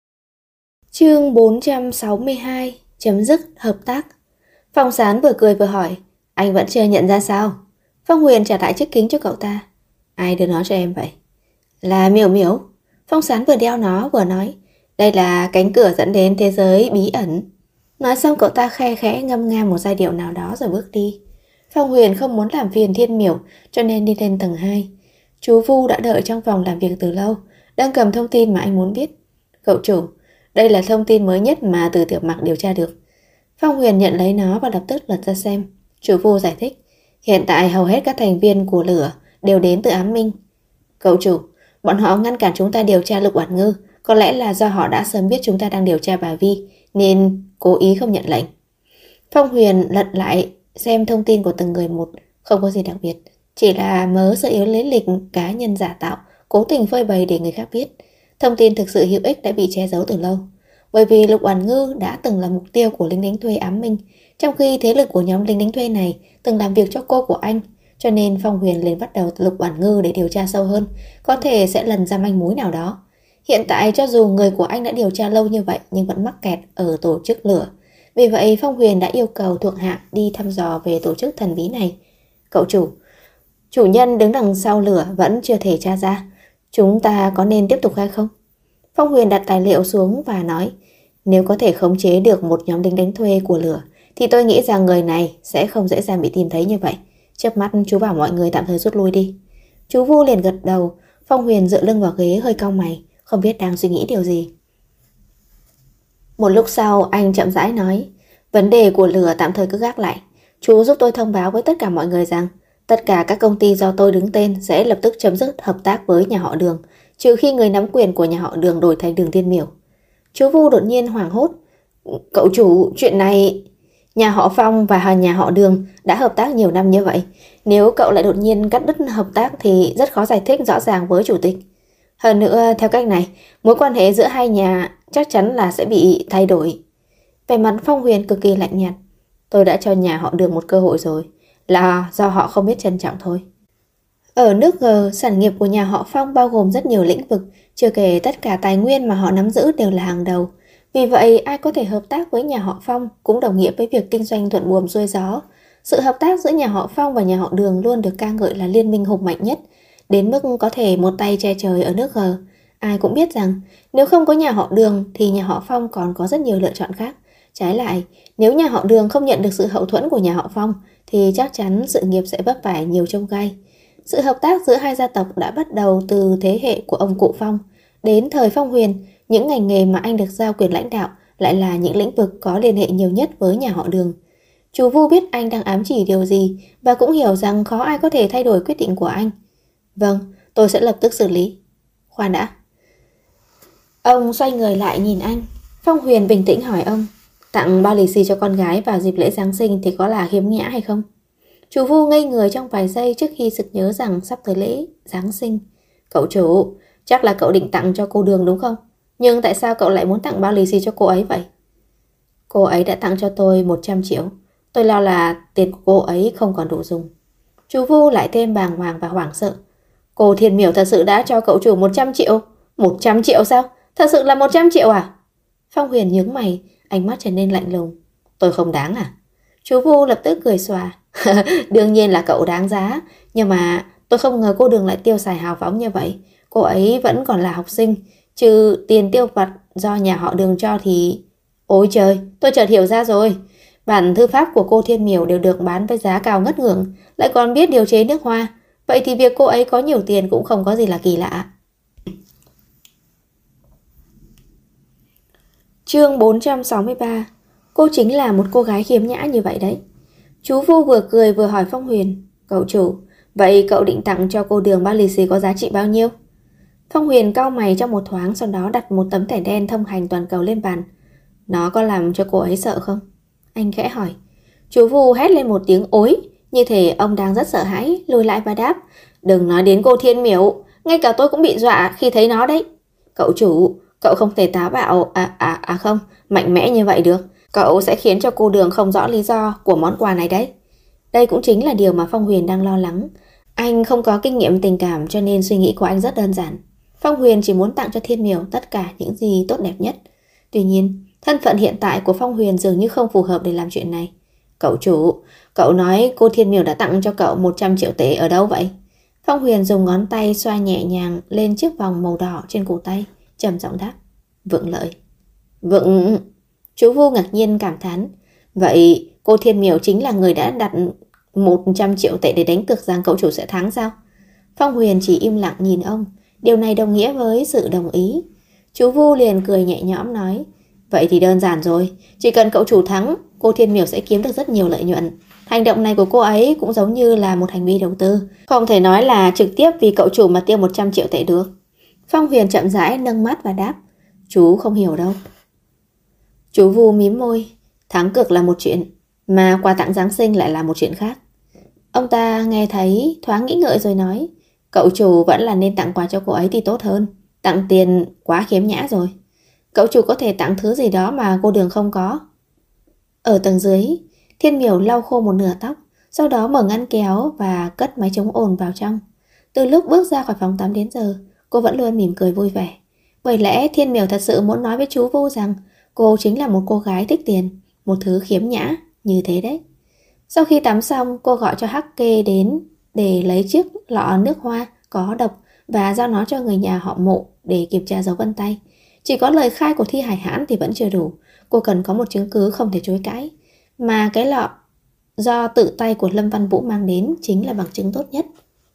[SPEAKER 1] Chương 462, chấm dứt hợp tác. Phong Sán vừa cười vừa hỏi, anh vẫn chưa nhận ra sao? Phong Huyền trả lại chiếc kính cho cậu ta. Ai đưa nó cho em vậy? Là Miểu Miểu. Phong Sán vừa đeo nó vừa nói, đây là cánh cửa dẫn đến thế giới bí ẩn. Nói xong cậu ta khe khẽ ngâm nga một giai điệu nào đó rồi bước đi. Phong Huyền không muốn làm phiền Thiên Miểu cho nên đi lên tầng 2. Chú Vu đã đợi trong phòng làm việc từ lâu, đang cầm thông tin mà anh muốn biết. Cậu chủ, đây là thông tin mới nhất mà Từ Tiểu Mặc điều tra được. Phong Huyền nhận lấy nó và lập tức lật ra xem. Chủ Vu giải thích, hiện tại hầu hết các thành viên của lửa đều đến từ Ám Minh. Cậu chủ, bọn họ ngăn cản chúng ta điều tra Lục Oản Ngư, có lẽ là do họ đã sớm biết chúng ta đang điều tra bà Vi nên cố ý không nhận lệnh. Phong Huyền lật lại xem thông tin của từng người một, không có gì đặc biệt, chỉ là mớ sơ yếu lý lịch cá nhân giả tạo, cố tình phơi bày để người khác biết. Thông tin thực sự hữu ích đã bị che giấu từ lâu, bởi vì Lục Oản Ngư đã từng là mục tiêu của lính đánh thuê Ám Minh, trong khi thế lực của nhóm lính đánh thuê này từng làm việc cho cô của anh, cho nên Phong Huyền liền bắt đầu từ Lục Oản Ngư để điều tra sâu hơn, có thể sẽ lần ra manh mối nào đó. Hiện tại cho dù người của anh đã điều tra lâu như vậy nhưng vẫn mắc kẹt ở tổ chức lửa. Vì vậy Phong Huyền đã yêu cầu thuộc hạ đi thăm dò về tổ chức thần bí này. Cậu chủ nhân đứng đằng sau lửa vẫn chưa thể tra ra. Chúng ta có nên tiếp tục hay không? Phong Huyền đặt tài liệu xuống và nói, nếu có thể khống chế được một nhóm lính đánh thuê của lửa thì tôi nghĩ rằng người này sẽ không dễ dàng bị tìm thấy như vậy. Chớp mắt chú bảo mọi người tạm thời rút lui đi. Chú Vu liền gật đầu. Phong Huyền dựa lưng vào ghế hơi cau mày, không biết đang suy nghĩ điều gì. Một lúc sau anh chậm rãi nói, vấn đề của lửa tạm thời cứ gác lại. Chú giúp tôi thông báo với tất cả mọi người rằng tất cả các công ty do tôi đứng tên sẽ lập tức chấm dứt hợp tác với nhà họ Đường, trừ khi người nắm quyền của nhà họ Đường đổi thành Đường Thiên Miểu. Chú Vu đột nhiên hoảng hốt. Cậu chủ, chuyện này... Nhà họ Phong và nhà họ Đường đã hợp tác nhiều năm như vậy. Nếu cậu lại đột nhiên cắt đứt hợp tác thì rất khó giải thích rõ ràng với chủ tịch. Hơn nữa, theo cách này, mối quan hệ giữa hai nhà chắc chắn là sẽ bị thay đổi. Vẻ mặt Phong Huyền cực kỳ lạnh nhạt. Tôi đã cho nhà họ Đường một cơ hội rồi, là do họ không biết trân trọng thôi. Ở nước G, sản nghiệp của nhà họ Phong bao gồm rất nhiều lĩnh vực, chưa kể tất cả tài nguyên mà họ nắm giữ đều là hàng đầu. Vì vậy, ai có thể hợp tác với nhà họ Phong cũng đồng nghĩa với việc kinh doanh thuận buồm xuôi gió. Sự hợp tác giữa nhà họ Phong và nhà họ Đường luôn được ca ngợi là liên minh hùng mạnh nhất, đến mức có thể một tay che trời ở nước G. Ai cũng biết rằng nếu không có nhà họ Đường thì nhà họ Phong còn có rất nhiều lựa chọn khác. Trái lại, nếu nhà họ Đường không nhận được sự hậu thuẫn của nhà họ Phong thì chắc chắn sự nghiệp sẽ vấp phải nhiều chông gai. Sự hợp tác giữa hai gia tộc đã bắt đầu từ thế hệ của ông cụ Phong. Đến thời Phong Huyền, những ngành nghề mà anh được giao quyền lãnh đạo lại là những lĩnh vực có liên hệ nhiều nhất với nhà họ Đường. Chú Vu biết anh đang ám chỉ điều gì và cũng hiểu rằng khó ai có thể thay đổi quyết định của anh. Vâng, tôi sẽ lập tức xử lý. Khoan đã. Ông xoay người lại nhìn anh. Phong Huyền bình tĩnh hỏi ông, tặng bao lì xì cho con gái vào dịp lễ Giáng sinh thì có là khiếm nhã hay không? Chú Vu ngây người trong vài giây trước khi sực nhớ rằng sắp tới lễ Giáng sinh. Cậu chủ, chắc là cậu định tặng cho cô Đường đúng không? Nhưng tại sao cậu lại muốn tặng bao lì xì cho cô ấy vậy? Cô ấy đã tặng cho tôi 100 triệu. Tôi lo là tiền của cô ấy không còn đủ dùng. Chú Vu lại thêm bàng hoàng và hoảng sợ. Cô Thiên Miểu thật sự đã cho cậu chủ 100 triệu? 100 triệu sao? Thật sự là 100 triệu à? Phong Huyền nhướng mày, ánh mắt trở nên lạnh lùng. Tôi không đáng à? Chú Vu lập tức cười xòa. Đương nhiên là cậu đáng giá, nhưng mà tôi không ngờ cô Đường lại tiêu xài hào phóng như vậy. Cô ấy vẫn còn là học sinh, trừ tiền tiêu vặt do nhà họ Đường cho thì... Ôi trời, tôi chợt hiểu ra rồi. Bản thư pháp của cô Thiên Miểu đều được bán với giá cao ngất ngưỡng, lại còn biết điều chế nước hoa. Vậy thì việc cô ấy có nhiều tiền cũng không có gì là kỳ lạ. Chương 463. Cô chính là một cô gái khiếm nhã như vậy đấy. Chú Vu vừa cười vừa hỏi Phong Huyền. Cậu chủ, vậy cậu định tặng cho cô Đường bao lì xì có giá trị bao nhiêu? Phong Huyền cau mày trong một thoáng, sau đó đặt một tấm thẻ đen thông hành toàn cầu lên bàn. Nó có làm cho cô ấy sợ không? Anh khẽ hỏi. Chú Vu hét lên một tiếng ối, như thể ông đang rất sợ hãi, lùi lại và đáp. Đừng nói đến cô Thiên Miểu, ngay cả tôi cũng bị dọa khi thấy nó đấy. Cậu chủ, cậu không thể táo bạo, không, mạnh mẽ như vậy được. Cậu sẽ khiến cho cô Đường không rõ lý do của món quà này đấy. Đây cũng chính là điều mà Phong Huyền đang lo lắng. Anh không có kinh nghiệm tình cảm cho nên suy nghĩ của anh rất đơn giản. Phong Huyền chỉ muốn tặng cho Thiên Miểu tất cả những gì tốt đẹp nhất. Tuy nhiên, thân phận hiện tại của Phong Huyền dường như không phù hợp để làm chuyện này. Cậu chủ, cậu nói cô Thiên Miểu đã tặng cho cậu 100 triệu tệ ở đâu vậy? Phong Huyền dùng ngón tay xoa nhẹ nhàng lên chiếc vòng màu đỏ trên cổ tay, trầm giọng đáp. Vượng Lợi. Vượng... Chú Vu ngạc nhiên cảm thán. Vậy cô Thiên Miểu chính là người đã đặt 100 triệu tệ để đánh cược rằng cậu chủ sẽ thắng sao? Phong Huyền chỉ im lặng nhìn ông. Điều này đồng nghĩa với sự đồng ý. Chú Vu liền cười nhẹ nhõm nói. Vậy thì đơn giản rồi. Chỉ cần cậu chủ thắng, cô Thiên Miểu sẽ kiếm được rất nhiều lợi nhuận. Hành động này của cô ấy cũng giống như là một hành vi đầu tư. Không thể nói là trực tiếp vì cậu chủ mà tiêu 100 triệu tệ được. Phong Huyền chậm rãi nâng mắt và đáp. Chú không hiểu đâu. Chú Vu mím môi. Thắng cược là một chuyện, mà quà tặng Giáng sinh lại là một chuyện khác. Ông ta nghe thấy thoáng nghĩ ngợi rồi nói. Cậu chủ vẫn là nên tặng quà cho cô ấy thì tốt hơn. Tặng tiền quá khiếm nhã rồi. Cậu chủ có thể tặng thứ gì đó mà cô Đường không có. Ở tầng dưới, Thiên Miểu lau khô một nửa tóc, sau đó mở ngăn kéo và cất máy chống ồn vào trong. Từ lúc bước ra khỏi phòng tắm đến giờ, cô vẫn luôn mỉm cười vui vẻ. Bởi lẽ Thiên Miểu thật sự muốn nói với chú Vu rằng cô chính là một cô gái thích tiền, một thứ khiếm nhã như thế đấy. Sau khi tắm xong, cô gọi cho Hắc Kê đến để lấy chiếc lọ nước hoa có độc và giao nó cho người nhà họ Mộ để kiểm tra dấu vân tay. Chỉ có lời khai của Thi Hải Hãn thì vẫn chưa đủ. Cô cần có một chứng cứ không thể chối cãi. Mà cái lọ do tự tay của Lâm Văn Vũ mang đến chính là bằng chứng tốt nhất.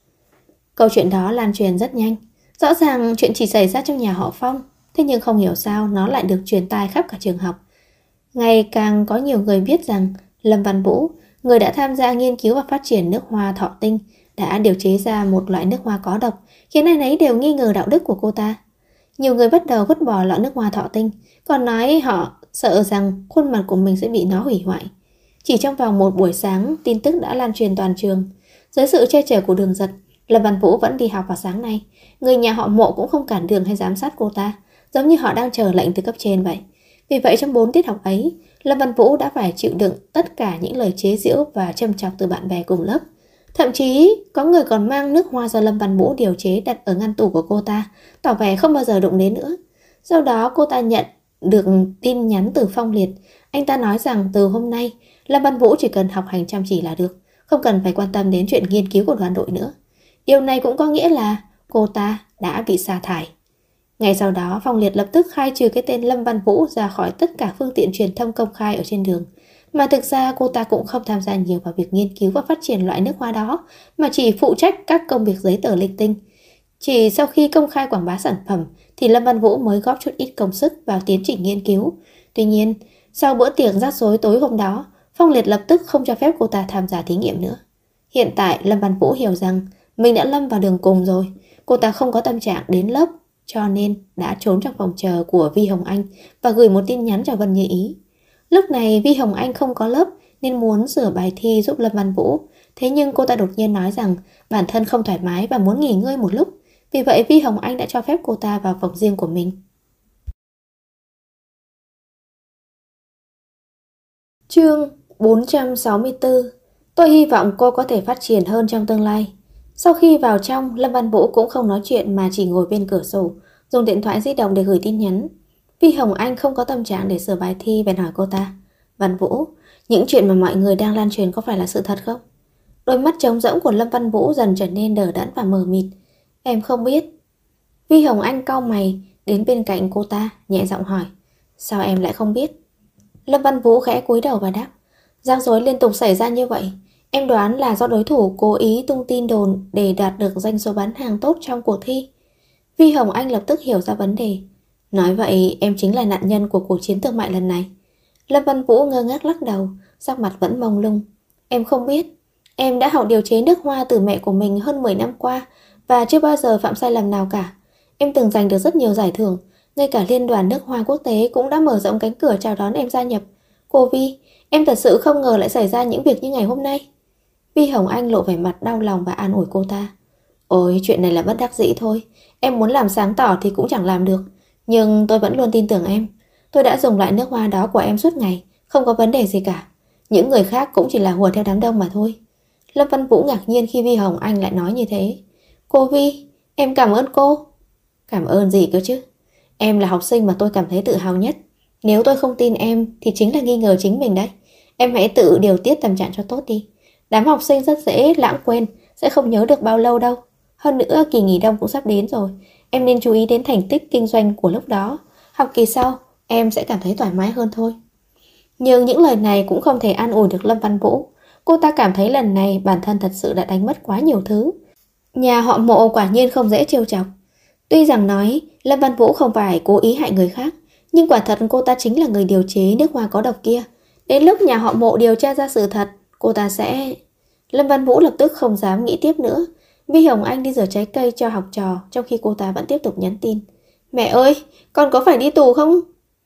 [SPEAKER 1] Câu chuyện đó lan truyền rất nhanh. Rõ ràng chuyện chỉ xảy ra trong nhà họ Phong, thế nhưng không hiểu sao nó lại được truyền tai khắp cả trường học. Ngày càng có nhiều người biết rằng Lâm Văn Vũ, người đã tham gia nghiên cứu và phát triển nước hoa thọ tinh, đã điều chế ra một loại nước hoa có độc, khiến ai nấy đều nghi ngờ đạo đức của cô ta. Nhiều người bắt đầu vứt bỏ lọ nước hoa thọ tinh, còn nói họ sợ rằng khuôn mặt của mình sẽ bị nó hủy hoại. Chỉ trong vòng một buổi sáng, tin tức đã lan truyền toàn trường. Dưới sự che chở của Đường Giật, Lâm Văn Vũ vẫn đi học vào sáng nay. Người nhà họ Mộ cũng không cản đường hay giám sát cô ta, giống như họ đang chờ lệnh từ cấp trên vậy. Vì vậy trong 4 tiết học ấy, Lâm Văn Vũ đã phải chịu đựng tất cả những lời chế giễu và châm chọc từ bạn bè cùng lớp. Thậm chí có người còn mang nước hoa do Lâm Văn Vũ điều chế đặt ở ngăn tủ của cô ta, tỏ vẻ không bao giờ đụng đến nữa. Sau đó cô ta nhận được tin nhắn từ Phong Liệt. Anh ta nói rằng từ hôm nay, Lâm Văn Vũ chỉ cần học hành chăm chỉ là được, không cần phải quan tâm đến chuyện nghiên cứu của đoàn đội nữa. Điều này cũng có nghĩa là cô ta đã bị sa thải. Ngay sau đó, Phong Liệt lập tức khai trừ cái tên Lâm Văn Vũ ra khỏi tất cả phương tiện truyền thông công khai ở trên đường. Mà thực ra cô ta cũng không tham gia nhiều vào việc nghiên cứu và phát triển loại nước hoa đó, mà chỉ phụ trách các công việc giấy tờ linh tinh. Chỉ sau khi công khai quảng bá sản phẩm thì Lâm Văn Vũ mới góp chút ít công sức vào tiến trình nghiên cứu. Tuy nhiên, sau bữa tiệc rắc rối tối hôm đó, Phong Liệt lập tức không cho phép cô ta tham gia thí nghiệm nữa. Hiện tại Lâm Văn Vũ hiểu rằng mình đã lâm vào đường cùng rồi. Cô ta không có tâm trạng đến lớp, cho nên đã trốn trong phòng chờ của Vi Hồng Anh và gửi một tin nhắn cho Vân Như Ý. Lúc này Vi Hồng Anh không có lớp nên muốn sửa bài thi giúp Lâm Văn Vũ. Thế nhưng cô ta đột nhiên nói rằng bản thân không thoải mái và muốn nghỉ ngơi một lúc. Vì vậy Vi Hồng Anh đã cho phép cô ta vào phòng riêng của mình. Chương 464. Tôi hy vọng cô có thể phát triển hơn trong tương lai. Sau khi vào trong, Lâm Văn Vũ cũng không nói chuyện mà chỉ ngồi bên cửa sổ, dùng điện thoại di động để gửi tin nhắn. Vi Hồng Anh không có tâm trạng để sửa bài thi, bèn hỏi cô ta. Văn Vũ, những chuyện mà mọi người đang lan truyền có phải là sự thật không? Đôi mắt trống rỗng của Lâm Văn Vũ dần trở nên đờ đẫn và mờ mịt. Em không biết. Vi Hồng Anh cau mày đến bên cạnh cô ta, nhẹ giọng hỏi. Sao em lại không biết? Lâm Văn Vũ khẽ cúi đầu và đáp. Rắc rối liên tục xảy ra như vậy. Em đoán là do đối thủ cố ý tung tin đồn để đạt được doanh số bán hàng tốt trong cuộc thi. Vi Hồng Anh lập tức hiểu ra vấn đề. Nói vậy em chính là nạn nhân của cuộc chiến thương mại lần này. Lâm Văn Vũ ngơ ngác lắc đầu, sắc mặt vẫn mông lung. Em không biết. Em đã học điều chế nước hoa từ mẹ của mình hơn 10 năm qua và chưa bao giờ phạm sai lầm nào cả. Em từng giành được rất nhiều giải thưởng, ngay cả Liên đoàn nước hoa quốc tế cũng đã mở rộng cánh cửa chào đón em gia nhập. Cô Vi, em thật sự không ngờ lại xảy ra những việc như ngày hôm nay. Vi Hồng Anh lộ vẻ mặt đau lòng và an ủi cô ta. Ôi, chuyện này là bất đắc dĩ thôi. Em muốn làm sáng tỏ thì cũng chẳng làm được. Nhưng tôi vẫn luôn tin tưởng em. Tôi đã dùng loại nước hoa đó của em suốt ngày, không có vấn đề gì cả. Những người khác cũng chỉ là hùa theo đám đông mà thôi. Lâm Văn Vũ ngạc nhiên khi Vi Hồng Anh lại nói như thế. Cô Vi, em cảm ơn cô. Cảm ơn gì cơ chứ? Em là học sinh mà tôi cảm thấy tự hào nhất. Nếu tôi không tin em thì chính là nghi ngờ chính mình đấy. Em hãy tự điều tiết tâm trạng cho tốt đi. Đám học sinh rất dễ lãng quên, sẽ không nhớ được bao lâu đâu. Hơn nữa kỳ nghỉ đông cũng sắp đến rồi. Em nên chú ý đến thành tích kinh doanh của lúc đó. Học kỳ sau, em sẽ cảm thấy thoải mái hơn thôi. Nhưng những lời này cũng không thể an ủi được Lâm Văn Vũ. Cô ta cảm thấy lần này bản thân thật sự đã đánh mất quá nhiều thứ. Nhà họ Mộ quả nhiên không dễ trêu chọc. Tuy rằng nói Lâm Văn Vũ không phải cố ý hại người khác, nhưng quả thật cô ta chính là người điều chế nước hoa có độc kia. Đến lúc nhà họ Mộ điều tra ra sự thật, cô ta sẽ... Lâm Văn Vũ lập tức không dám nghĩ tiếp nữa. Vi Hồng Anh đi rửa trái cây cho học trò, trong khi cô ta vẫn tiếp tục nhắn tin. Mẹ ơi, con có phải đi tù không?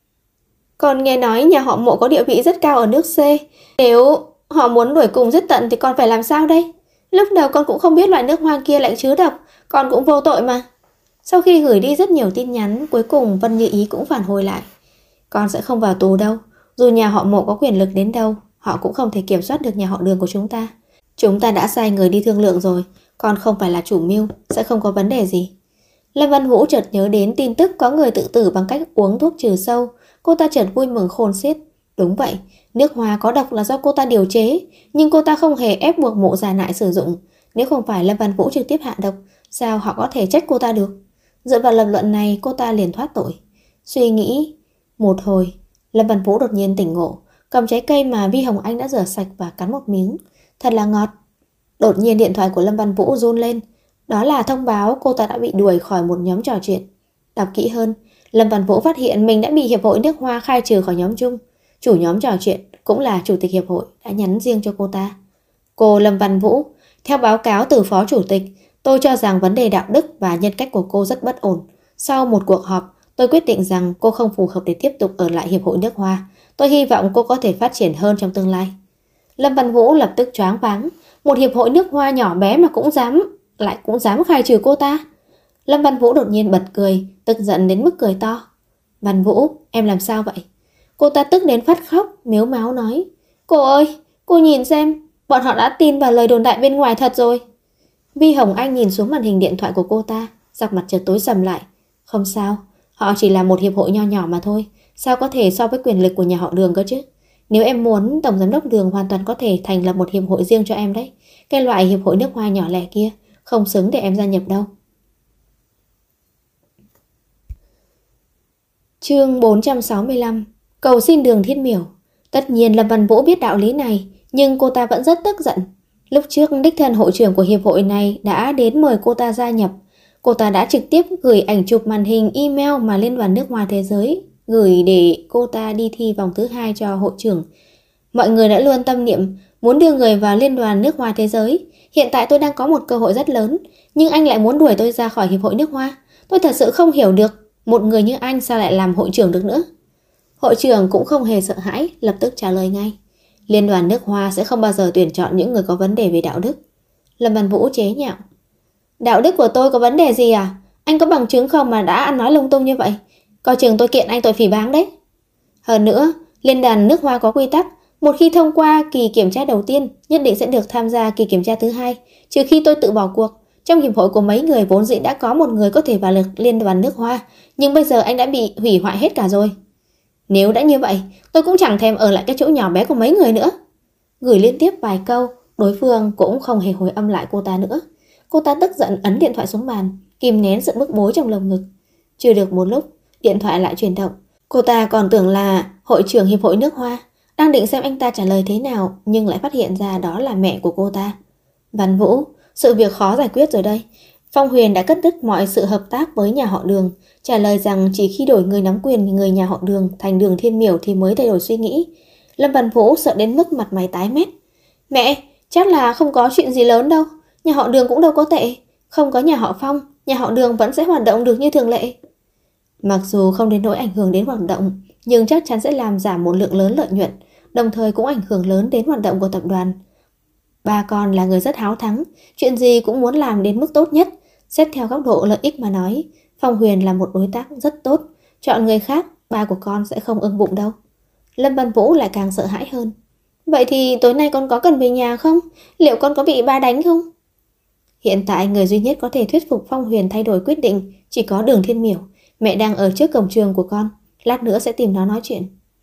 [SPEAKER 1] Con nghe nói nhà họ Mộ có địa vị rất cao ở nước C. Nếu họ muốn đuổi cùng giết tận thì con phải làm sao đây? Lúc đầu con cũng không biết loại nước hoa kia lại chứa độc, con cũng vô tội mà. Sau khi gửi đi rất nhiều tin nhắn, cuối cùng Vân Như Ý cũng phản hồi lại. Con sẽ không vào tù đâu. Dù nhà họ Mộ có quyền lực đến đâu, họ cũng không thể kiểm soát được nhà họ Đường của chúng ta. Chúng ta đã sai người đi thương lượng rồi. Con không phải là chủ mưu, sẽ không có vấn đề gì. Lâm Văn Vũ chợt nhớ đến tin tức có người tự tử bằng cách uống thuốc trừ sâu. Cô ta chợt vui mừng khôn xiết. Đúng vậy, nước hoa có độc là do cô ta điều chế, nhưng cô ta không hề ép buộc Mộ Già Nại sử dụng. Nếu không phải Lâm Văn Vũ trực tiếp hạ độc, sao họ có thể trách cô ta được? Dựa vào lập luận này, cô ta liền thoát tội. Suy nghĩ một hồi, Lâm Văn Vũ đột nhiên tỉnh ngộ, cầm trái cây mà Vi Hồng Anh đã rửa sạch và cắn một miếng. Thật là ngọt. Đột nhiên điện thoại của Lâm Văn Vũ run lên. Đó là thông báo cô ta đã bị đuổi khỏi một nhóm trò chuyện. Đọc kỹ hơn, Lâm Văn Vũ phát hiện mình đã bị Hiệp hội Nước Hoa khai trừ khỏi nhóm chung. Chủ nhóm trò chuyện cũng là chủ tịch hiệp hội đã nhắn riêng cho cô ta. Cô Lâm Văn Vũ, theo báo cáo từ phó chủ tịch, tôi cho rằng vấn đề đạo đức và nhân cách của cô rất bất ổn. Sau một cuộc họp, tôi quyết định rằng cô không phù hợp để tiếp tục ở lại Hiệp hội Nước Hoa. Tôi hy vọng cô có thể phát triển hơn trong tương lai. Lâm Văn Vũ lập tức choáng váng. Một hiệp hội nước hoa nhỏ bé mà cũng dám khai trừ cô ta. Lâm Văn Vũ đột nhiên bật cười, tức giận đến mức cười to. Văn Vũ, em làm sao vậy? Cô ta tức đến phát khóc, mếu máo nói. Cô ơi, cô nhìn xem, bọn họ đã tin vào lời đồn đại bên ngoài thật rồi. Vi Hồng Anh nhìn xuống màn hình điện thoại của cô ta, sắc mặt chợt tối sầm lại. Không sao, họ chỉ là một hiệp hội nho nhỏ mà thôi. Sao có thể so với quyền lực của nhà họ Đường cơ chứ? Nếu em muốn, Tổng Giám đốc Đường hoàn toàn có thể thành lập một hiệp hội riêng cho em đấy. Cái loại hiệp hội nước hoa nhỏ lẻ kia không xứng để em gia nhập đâu. Chương 465. Cầu xin Đường Thiên Miểu. Tất nhiên Lâm Văn Vũ biết đạo lý này, nhưng cô ta vẫn rất tức giận. Lúc trước đích thân hội trưởng của hiệp hội này đã đến mời cô ta gia nhập. Cô ta đã trực tiếp gửi ảnh chụp màn hình email mà Liên đoàn Nước Hoa Thế giới gửi để cô ta đi thi vòng thứ 2 cho hội trưởng. Mọi người đã luôn tâm niệm muốn đưa người vào Liên đoàn Nước Hoa Thế giới. Hiện tại tôi đang có một cơ hội rất lớn, nhưng anh lại muốn đuổi tôi ra khỏi Hiệp hội Nước Hoa. Tôi thật sự không hiểu được, một người như anh sao lại làm hội trưởng được nữa. Hội trưởng cũng không hề sợ hãi, lập tức trả lời ngay. Liên đoàn Nước Hoa sẽ không bao giờ tuyển chọn những người có vấn đề về đạo đức. Lâm Văn Vũ chế nhạo. Đạo đức của tôi có vấn đề gì à? Anh có bằng chứng không mà đã ăn nói lung tung như vậy? Coi chừng tôi kiện anh tội phỉ báng đấy. Hơn nữa, Liên đoàn Nước Hoa có quy tắc, một khi thông qua kỳ kiểm tra đầu tiên, nhất định sẽ được tham gia kỳ kiểm tra thứ 2, trừ khi tôi tự bỏ cuộc. Trong hiệp hội của mấy người vốn dĩ đã có một người có thể vào lực Liên đoàn Nước Hoa, nhưng bây giờ anh đã bị hủy hoại hết cả rồi. Nếu đã như vậy, tôi cũng chẳng thèm ở lại cái chỗ nhỏ bé của mấy người nữa. Gửi liên tiếp vài câu, đối phương cũng không hề hồi âm lại cô ta nữa. Cô ta tức giận ấn điện thoại xuống bàn, kìm nén sự bức bối trong lồng ngực. Chưa được một lúc, điện thoại lại chuyển động. Cô ta còn tưởng là hội trưởng hiệp hội nước hoa, đang định xem anh ta trả lời thế nào, nhưng lại phát hiện ra đó là mẹ của cô ta. Văn Vũ, sự việc khó giải quyết rồi đây. Phong Huyền đã cắt đứt mọi sự hợp tác với nhà họ Đường, trả lời rằng chỉ khi đổi người nắm quyền người nhà họ Đường thành Đường Thiên Miểu thì mới thay đổi suy nghĩ. Lâm Văn Vũ sợ đến mức mặt mày tái mét. Mẹ, chắc là không có chuyện gì lớn đâu. Nhà họ Đường cũng đâu có tệ. Không có nhà họ Phong, nhà họ Đường vẫn sẽ hoạt động được như thường lệ. Mặc dù không đến nỗi ảnh hưởng đến hoạt động, nhưng chắc chắn sẽ làm giảm một lượng lớn lợi nhuận, đồng thời cũng ảnh hưởng lớn đến hoạt động của tập đoàn. Ba con là người rất háo thắng, chuyện gì cũng muốn làm đến mức tốt nhất. Xét theo góc độ lợi ích mà nói, Phong Huyền là một đối tác rất tốt. Chọn người khác, ba của con sẽ không ưng bụng đâu. Lâm Văn Vũ lại càng sợ hãi hơn. Vậy thì tối nay con có cần về nhà không? Liệu con có bị ba đánh không? Hiện tại người duy nhất có thể thuyết phục Phong Huyền thay đổi quyết định chỉ có Đường Thiên Miểu. Mẹ đang ở trước cổng trường của con, lát nữa sẽ tìm nó nói chuyện.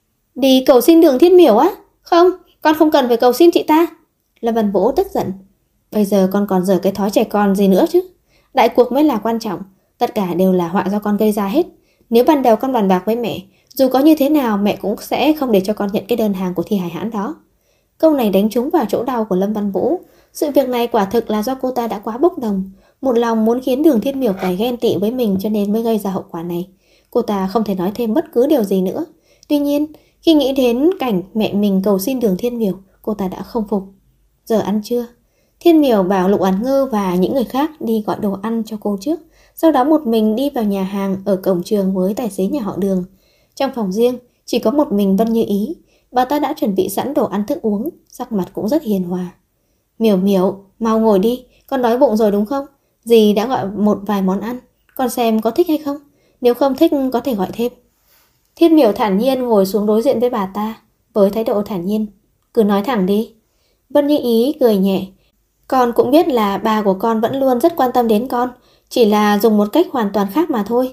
[SPEAKER 1] Đi cầu xin Đường Thiên Miểu á? Không, con không cần phải cầu xin chị ta. Lâm Văn Vũ tức giận. Bây giờ con còn dở cái thói trẻ con gì nữa chứ? Đại cuộc mới là quan trọng. Tất cả đều là họa do con gây ra hết. Nếu ban đầu con bàn bạc với mẹ, dù có như thế nào mẹ cũng sẽ không để cho con nhận cái đơn hàng của Thi Hải Hãn đó. Câu này đánh trúng vào chỗ đau của Lâm Văn Vũ. Sự việc này quả thực là do cô ta đã quá bốc đồng, một lòng muốn khiến Đường Thiên Miểu phải ghen tị với mình cho nên mới gây ra hậu quả này. Cô ta không thể nói thêm bất cứ điều gì nữa. Tuy nhiên, khi nghĩ đến cảnh mẹ mình cầu xin Đường Thiên Miểu, cô ta đã không phục. Giờ ăn trưa, Thiên Miểu bảo Lục Oán Ngư và những người khác đi gọi đồ ăn cho cô trước, sau đó một mình đi vào nhà hàng ở cổng trường với tài xế nhà họ Đường. Trong phòng riêng, chỉ có một mình Vân Như Ý. Bà ta đã chuẩn bị sẵn đồ ăn thức uống, sắc mặt cũng rất hiền hòa. Miểu Miểu, mau ngồi đi, con đói bụng rồi đúng không? Dì đã gọi một vài món ăn, con xem có thích hay không? Nếu không thích có thể gọi thêm. Thiên Miểu thản nhiên ngồi xuống đối diện với bà ta, với thái độ thản nhiên. Cứ nói thẳng đi. Vân Như Ý cười nhẹ. Con cũng biết là bà của con vẫn luôn rất quan tâm đến con, chỉ là dùng một cách hoàn toàn khác mà thôi.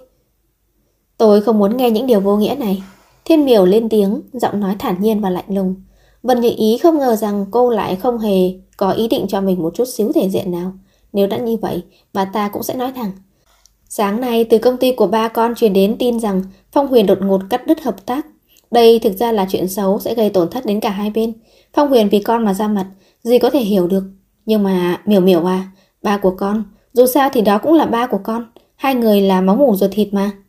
[SPEAKER 1] Tôi không muốn nghe những điều vô nghĩa này. Thiên Miểu lên tiếng, giọng nói thản nhiên và lạnh lùng. Vân Như Ý không ngờ rằng cô lại không hề có ý định cho mình một chút xíu thể diện nào. Nếu đã như vậy, bà ta cũng sẽ nói thẳng. Sáng nay từ công ty của ba con truyền đến tin rằng Phong Huyền đột ngột cắt đứt hợp tác. Đây thực ra là chuyện xấu sẽ gây tổn thất đến cả hai bên. Phong Huyền vì con mà ra mặt, gì có thể hiểu được. Nhưng mà Miểu Miểu à, ba của con, dù sao thì đó cũng là ba của con. Hai người là máu mủ ruột thịt mà.